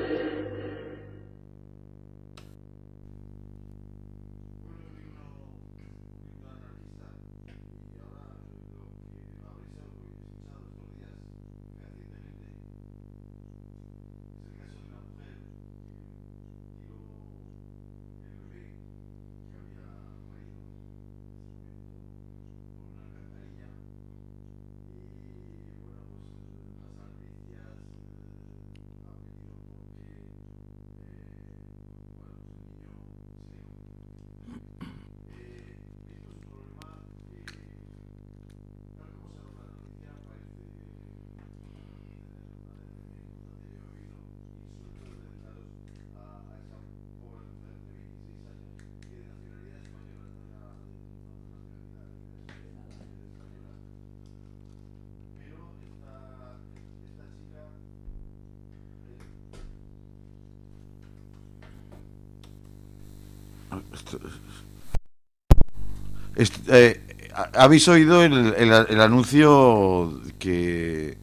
Este, eh, ¿habéis oído el, el, el anuncio que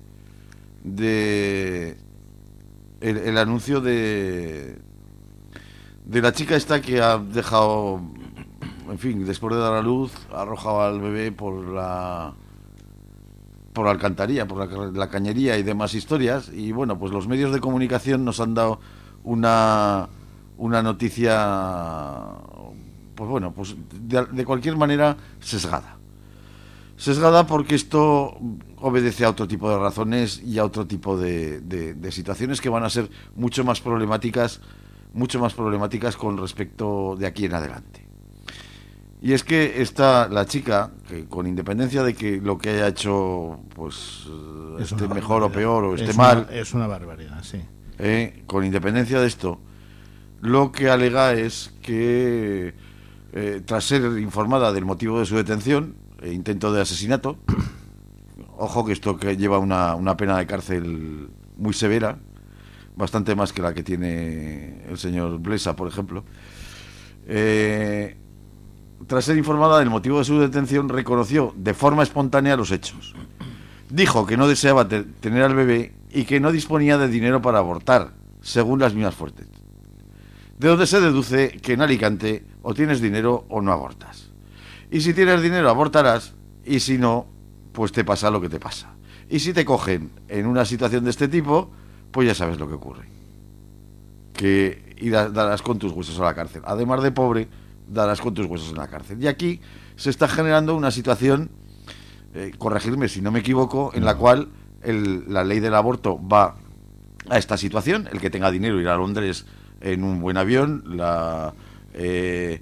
de el, el anuncio de de la chica esta que ha dejado, en fin, después de dar a luz, ha arrojado al bebé por la por la alcantarilla, por la, la cañería y demás historias? Y bueno, pues los medios de comunicación nos han dado una una noticia, pues bueno, pues de, de cualquier manera sesgada. Sesgada porque esto obedece a otro tipo de razones y a otro tipo de, de, de situaciones que van a ser mucho más problemáticas, mucho más problemáticas con respecto de aquí en adelante. Y es que esta, la chica, que con independencia de que lo que haya hecho pues es esté mejor o peor o esté es mal, una, es una barbaridad, sí. Eh, con independencia de esto, lo que alega es que eh, tras ser informada del motivo de su detención, eh, intento de asesinato, ojo que esto que lleva una, una pena de cárcel muy severa, bastante más que la que tiene el señor Blesa, por ejemplo. Eh, tras ser informada del motivo de su detención, reconoció de forma espontánea los hechos. Dijo que no deseaba te- tener al bebé y que no disponía de dinero para abortar, según las mismas fuentes. De donde se deduce que en Alicante o tienes dinero o no abortas. Y si tienes dinero abortarás, y si no, pues te pasa lo que te pasa. Y si te cogen en una situación de este tipo, pues ya sabes lo que ocurre. Que irás, darás con tus huesos a la cárcel. Además de pobre, darás con tus huesos en la cárcel. Y aquí se está generando una situación, eh, corregirme si no me equivoco, en la cual el, la ley del aborto va a esta situación. El que tenga dinero irá a Londres en un buen avión, la eh,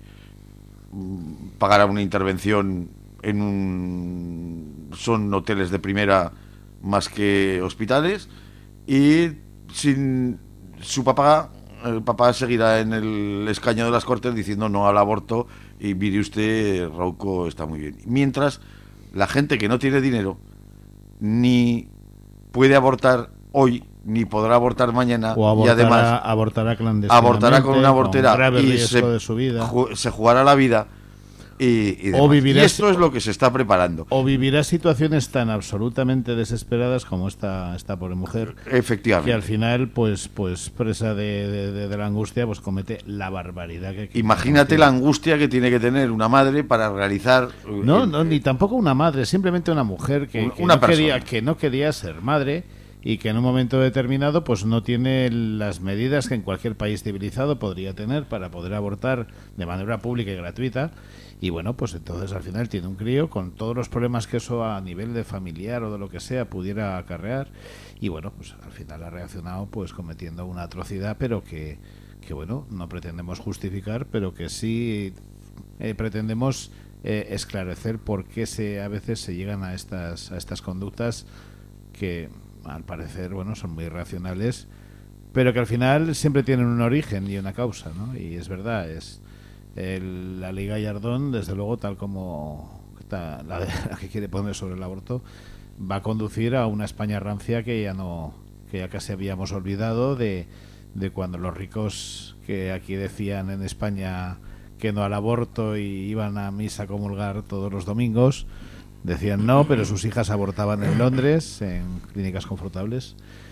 pagará una intervención en un... son hoteles de primera más que hospitales, y sin su papá, el papá seguirá en el escaño de las Cortes diciendo no al aborto, y mire usted, Rouco está muy bien. Mientras la gente que no tiene dinero ni puede abortar hoy, ni podrá abortar mañana, o abortará, y además abortará clandestinamente, abortará con una abortera con grave y riesgo se, de su vida. ju- se jugará la vida y, y, O vivirá- y esto es lo que se está preparando. O vivirá situaciones tan absolutamente desesperadas como esta, esta pobre mujer, Efectivamente. que al final, pues, pues presa de, de, de, de la angustia, pues comete la barbaridad que... que Imagínate la angustia que tiene que tener una madre para realizar... No, el- no, ni tampoco una madre, simplemente una mujer que, que Una no, persona. quería, que no quería ser madre y que en un momento determinado pues no tiene las medidas que en cualquier país civilizado podría tener para poder abortar de manera pública y gratuita. Y bueno, pues entonces al final tiene un crío con todos los problemas que eso a nivel de familiar o de lo que sea pudiera acarrear. Y bueno, pues al final ha reaccionado pues cometiendo una atrocidad, pero que, que bueno, no pretendemos justificar, pero que sí eh, pretendemos eh, esclarecer por qué se a veces se llegan a estas a estas conductas que al parecer, bueno, son muy irracionales, pero que al final siempre tienen un origen y una causa, ¿no? Y es verdad, es el, la ley Gallardón, desde luego, tal como está, la, de, la que quiere poner sobre el aborto, va a conducir a una España rancia que ya no, que ya casi habíamos olvidado de, de cuando los ricos que aquí decían en España que no al aborto y iban a misa a comulgar todos los domingos, decían no, pero sus hijas abortaban en Londres, en clínicas confortables.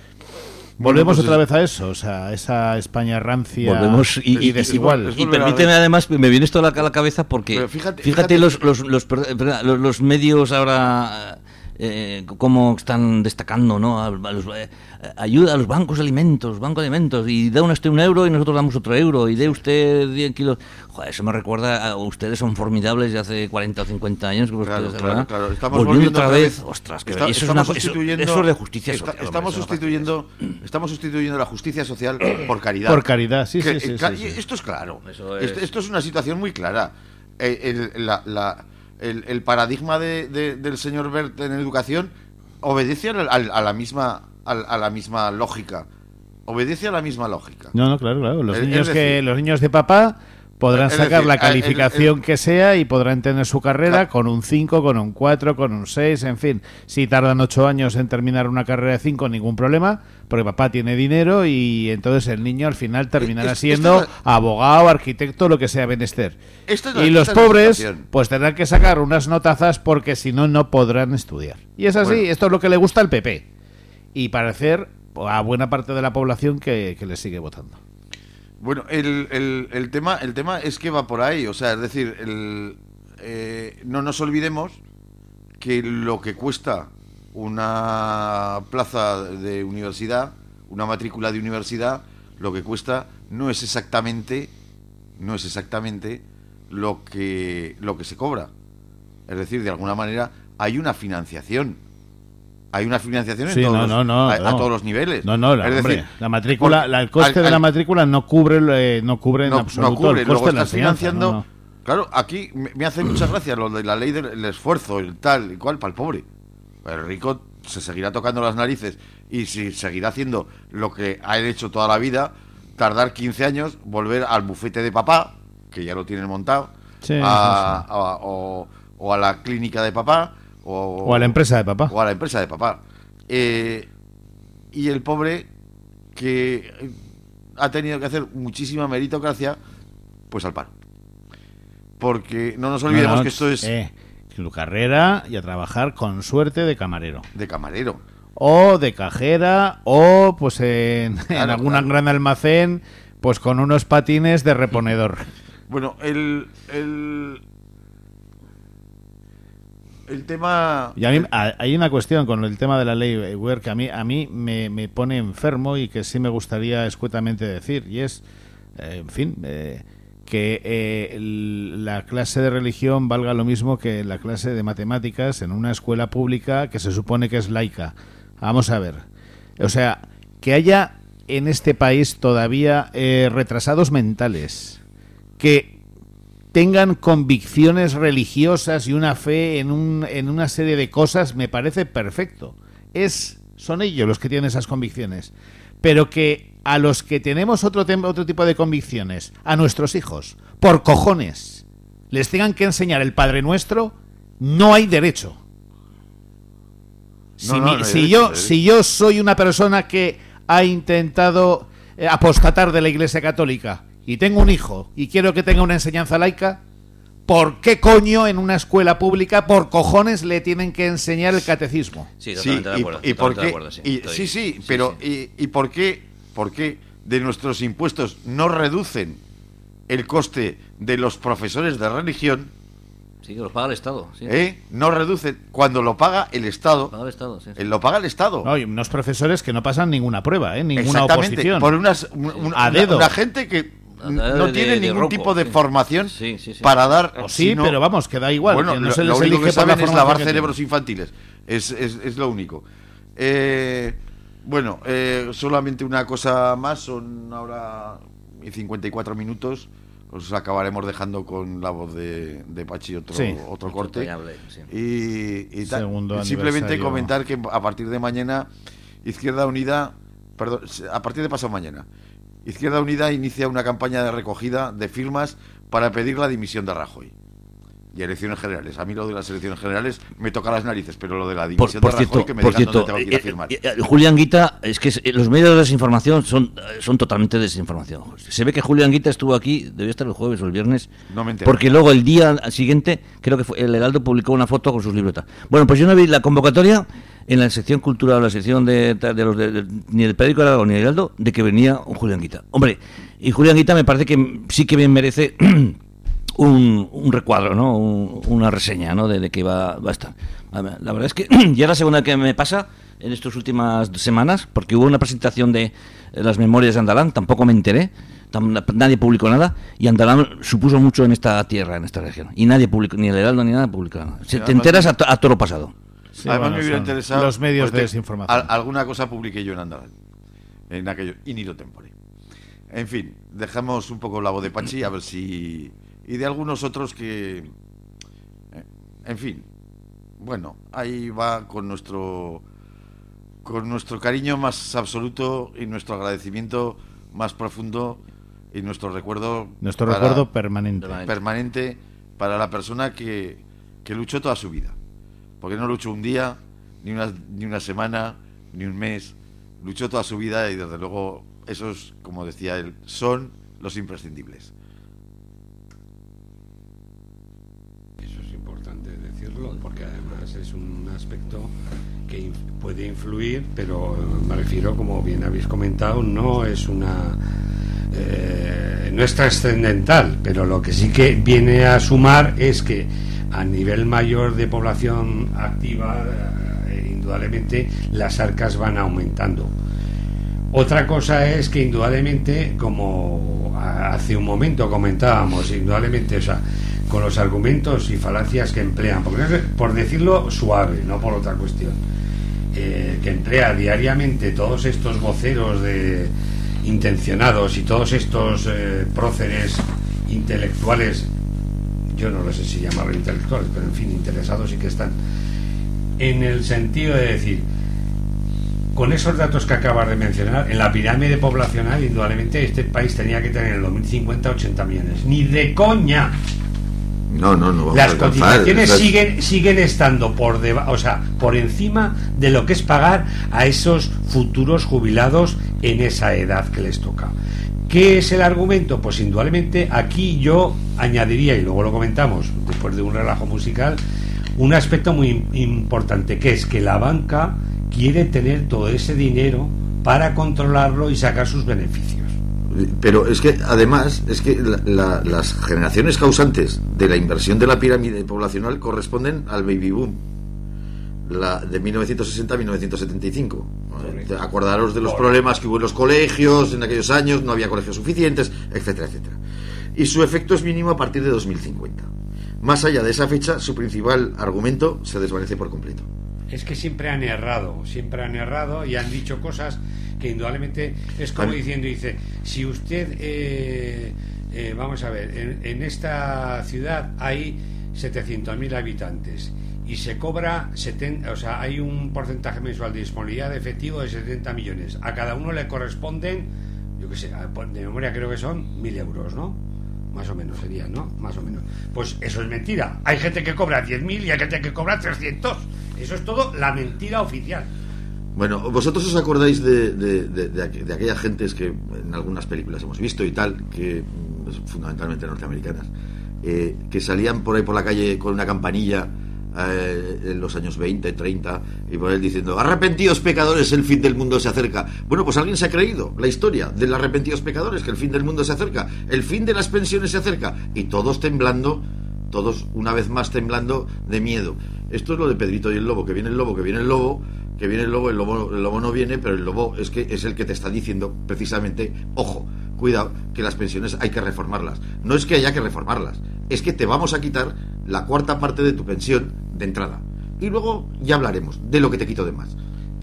Volvemos pues otra es- vez a eso, o sea, esa España rancia Volvemos y, y desigual. es Y volver a- permíteme además, me viene esto a la, a la cabeza porque Pero fíjate- fíjate, fíjate- los, los, los, per- per- los- los medios ahora eh, cómo están destacando, ¿no? A, a los, eh, ayuda a los bancos de alimentos, banco de alimentos, y da usted un euro y nosotros damos otro euro, y dé usted diez kilos. Joder, eso me recuerda a ustedes son formidables de hace cuarenta o cincuenta años. Que Claro, ustedes, claro, ¿verdad? claro. Estamos volviendo, volviendo otra otra vez. vez. Ostras, que Está- eso, es estamos una, eso, sustituyendo- eso es de justicia está- social. hombre, estamos eso no sustituyendo estamos sustituyendo la justicia social por caridad. Por caridad, sí, Que- sí, sí, eh, cla- sí, y sí. Esto es claro. Eso Esto, es- esto es una situación muy clara. Eh, el, la- la- el- el paradigma de- de- del señor Bert en educación obedece al- al- a la misma al- a la misma lógica. Obedece a la misma lógica. No, no, claro, claro. Los Es- niños es que decir- los niños de papá podrán Es sacar decir, la el- calificación el- que sea y podrán tener su carrera Claro. con un cinco, con un cuatro, con un seis, en fin. Si tardan ocho años en terminar una carrera de cinco, ningún problema, porque papá tiene dinero y entonces el niño al final terminará Es- siendo esta es abogado, arquitecto, lo que sea menester. Esta es la- Y los esta es la pobres situación. pues tendrán que sacar unas notazas porque si no, no podrán estudiar. Y es así, Bueno. esto es lo que le gusta al P P. Y parecer a buena parte de la población que, que le sigue votando. Bueno, el, el, el tema el tema es que va por ahí, o sea, es decir, el, eh, no nos olvidemos que lo que cuesta una plaza de universidad, una matrícula de universidad, lo que cuesta no es exactamente no es exactamente lo que lo que se cobra. Es decir, de alguna manera hay una financiación. Hay una financiación en Sí, todos no, los- no, no, a, a no. todos los niveles. No, no, la, es hombre, decir, la matrícula, por- la- el coste al- de la al- matrícula no cubre, eh, no cubre en no, absoluto no cubre, el luego coste de la estás enseñanza. financiando. no, no. Claro, aquí me, me hace mucha gracia lo de la ley del esfuerzo, el tal y cual, para el pobre. El rico se seguirá tocando las narices y si seguirá haciendo lo que ha hecho toda la vida, tardar quince años, volver al bufete de papá, que ya lo tienen montado, Sí, a, sí, sí. a- o, o a la clínica de papá, o, O a la empresa de papá. o a la empresa de papá. Eh, y el pobre que ha tenido que hacer muchísima meritocracia, pues al paro. Porque no nos olvidemos no, no, que esto es... Eh, tu carrera y a trabajar con suerte de camarero. De camarero. O de cajera, o pues en, claro, en algún claro. gran almacén, pues con unos patines de reponedor. Bueno, el... el... El tema... Y a mí, hay una cuestión con el tema de la ley Wert que a mí, a mí me, me pone enfermo y que sí me gustaría escuetamente decir, y es, eh, en fin, eh, que eh, el, la clase de religión valga lo mismo que la clase de matemáticas en una escuela pública que se supone que es laica. Vamos a ver. O sea, que haya en este país todavía eh, retrasados mentales que tengan convicciones religiosas y una fe en, un, en una serie de cosas, me parece perfecto. Es, son ellos los que tienen esas convicciones. Pero que a los que tenemos otro, tem- otro tipo de convicciones, a nuestros hijos, por cojones, les tengan que enseñar el Padre Nuestro, no hay derecho. Si, no, no, mi, no si, derecho, yo, si yo soy una persona que ha intentado eh, apostatar de la Iglesia Católica y tengo un hijo y quiero que tenga una enseñanza laica, ¿por qué coño en una escuela pública por cojones le tienen que enseñar el catecismo? Sí, totalmente sí, de acuerdo. Y, y por qué, de acuerdo, sí, y, estoy, sí, sí, sí, pero sí. Y, y por qué, por qué de nuestros impuestos no reducen el coste de los profesores de religión? Sí, que los paga el Estado. Sí. ¿Eh? No reducen cuando lo paga el Estado. Paga el Estado, sí, sí. Lo paga el Estado. No, y unos profesores que no pasan ninguna prueba, ¿eh? Ninguna Exactamente, oposición. Por unas, un, un, a una, dedo. una gente que no de, tiene de, ningún de rompo, tipo de sí. formación sí, sí, sí. para dar. O sí, sino, pero vamos, que da igual. Bueno, que no lo, se les lo único elige que saben por la es lavar que cerebros tienen. infantiles. Es, es, es lo único. Eh, bueno, eh, solamente una cosa más. Son ahora cincuenta y cuatro minutos. Os acabaremos dejando con la voz de, de Pachi otro, sí. otro corte. Sí. Y, y tal. Segundo Simplemente aniversario. comentar que a partir de mañana, Izquierda Unida, perdón, a partir de pasado mañana, Izquierda Unida inicia una campaña de recogida de firmas para pedir la dimisión de Rajoy. Y elecciones generales. A mí lo de las elecciones generales me toca las narices, pero lo de la dimisión por, por de Rajoy, cierto, que me por digan cierto, dónde tengo que ir a eh, firmar. Eh, eh, Julián Guita, es que eh, los medios de desinformación son, son totalmente desinformación. Se ve que Julián Guita estuvo aquí, debió estar el jueves o el viernes, No me entero. porque luego el día siguiente, creo que fue, el Heraldo publicó una foto con sus libretas. Bueno, pues yo no vi la convocatoria en la sección cultural, la sección de, de los de, de, ni del periódico Heraldo ni del Heraldo, de que venía un Julián Guita. Hombre, y Julián Guita me parece que sí que bien merece un, un recuadro, ¿no? Un, una reseña, ¿no? De, de que va, va a estar. La verdad es que ya es la segunda que me pasa en estas últimas semanas, porque hubo una presentación de las memorias de Andalán, tampoco me enteré, tam, nadie publicó nada, y Andalán supuso mucho en esta tierra, en esta región, y nadie publicó, ni el Heraldo ni nada publicó nada. Se, te enteras a, a toro pasado. Sí, además bueno, me hubiera interesado los medios pues, de desinformación. A, alguna cosa publiqué yo en Andalán, en aquello, y ni lo tempore. En fin, dejamos un poco la voz de Pachi, a ver si... Y de algunos otros que... En fin, bueno, ahí va con nuestro... Con nuestro cariño más absoluto y nuestro agradecimiento más profundo y nuestro recuerdo... Nuestro para, recuerdo permanente. Permanente para la persona que, que luchó toda su vida. Porque no luchó un día, ni una, ni una semana, ni un mes. Luchó toda su vida y desde luego esos, como decía él, son los imprescindibles. Eso es importante decirlo, porque además es un aspecto que inf- puede influir, pero me refiero, como bien habéis comentado, no es una eh, no es trascendental, pero lo que sí que viene a sumar es que a nivel mayor de población activa, eh, indudablemente las arcas van aumentando. Otra cosa es que indudablemente, como hace un momento comentábamos, indudablemente, o sea, con los argumentos y falacias que emplean, porque, por decirlo suave, no por otra cuestión, eh, que emplea diariamente todos estos voceros de intencionados y todos estos eh, próceres intelectuales, yo no lo sé si llamarlo intelectuales, pero en fin, interesados y que están en el sentido de decir, con esos datos que acabas de mencionar, en la pirámide poblacional, indudablemente este país tenía que tener en el dos mil cincuenta ochenta millones. Ni de coña. No, no, no. Vamos Las a alcanzar, cotizaciones las... siguen siguen estando por deba, o sea, por encima de lo que es pagar a esos futuros jubilados en esa edad que les toca. ¿Qué es el argumento? Pues indudablemente aquí yo añadiría, y luego lo comentamos después de un relajo musical, un aspecto muy importante, que es que la banca quiere tener todo ese dinero para controlarlo y sacar sus beneficios. Pero es que además es que la, la, las generaciones causantes de la inversión de la pirámide poblacional corresponden al baby boom, la de mil novecientos sesenta a mil novecientos setenta y cinco. Correcto. Acordaros de los Correcto. problemas que hubo en los colegios en aquellos años, no había colegios suficientes, etcétera, etcétera. Y su efecto es mínimo a partir de dos mil cincuenta. Más allá de esa fecha, su principal argumento se desvanece por completo. Es que siempre han errado, siempre han errado y han dicho cosas que indudablemente es como Al... diciendo, dice, si usted, eh, eh, vamos a ver, en, en esta ciudad hay setecientos mil habitantes y se cobra, setenta, o sea, hay un porcentaje mensual de disponibilidad de efectivo de setenta millones. A cada uno le corresponden, yo qué sé, de memoria creo que son mil euros, ¿no? Más o menos serían, ¿no? Más o menos. Pues eso es mentira. Hay gente que cobra diez mil y hay gente que cobra trescientos. Eso es todo la mentira oficial. Bueno, vosotros os acordáis de, de, de, de, de aquellas gentes que en algunas películas hemos visto y tal, que fundamentalmente norteamericanas, eh, que salían por ahí por la calle con una campanilla eh, en los años veinte, treinta, y por él diciendo: arrepentidos pecadores, el fin del mundo se acerca. Bueno, pues alguien se ha creído la historia del arrepentidos pecadores, que el fin del mundo se acerca, el fin de las pensiones se acerca, y todos temblando, todos una vez más temblando de miedo. Esto es lo de Pedrito y el lobo, que viene el lobo, que viene el lobo, que viene el lobo, el lobo, el lobo no viene, pero el lobo es que es el que te está diciendo precisamente: ojo, cuidado, que las pensiones hay que reformarlas. No es que haya que reformarlas, es que te vamos a quitar la cuarta parte de tu pensión de entrada. Y luego ya hablaremos de lo que te quito de más.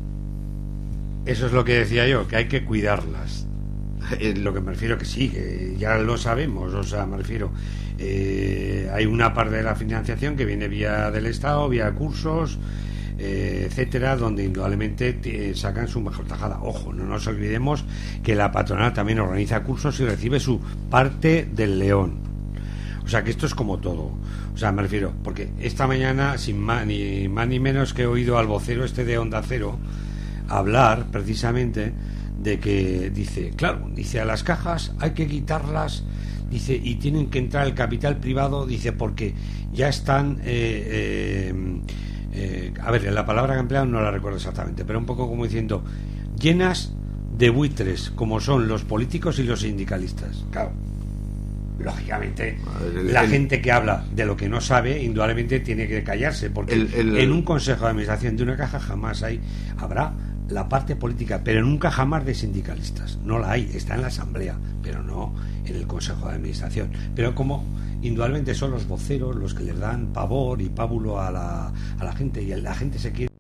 Eso es lo que decía yo, que hay que cuidarlas. Eh, lo que me refiero que sí, que ya lo sabemos, o sea, me refiero, eh, hay una parte de la financiación que viene vía del Estado, vía cursos, eh, etcétera, donde indudablemente te sacan su mejor tajada. Ojo, no nos olvidemos que la patronal también organiza cursos y recibe su parte del león. O sea, que esto es como todo. O sea, me refiero, porque esta mañana, sin más ni más ni menos, que he oído al vocero este de Onda Cero hablar precisamente de que dice, claro, dice, a las cajas hay que quitarlas, dice, y tienen que entrar el capital privado, dice, porque ya están eh, eh, eh, a ver, la palabra que ha empleado no la recuerdo exactamente, pero un poco como diciendo, llenas de buitres, como son los políticos y los sindicalistas. Claro, lógicamente el, la el, gente que habla de lo que no sabe indudablemente tiene que callarse, porque el, el, en un consejo de administración de una caja jamás hay habrá la parte política, pero nunca jamás de sindicalistas. No la hay, está en la asamblea, pero no en el consejo de administración. Pero como indudablemente son los voceros los que les dan pavor y pábulo a la, a la gente, y la gente se quiere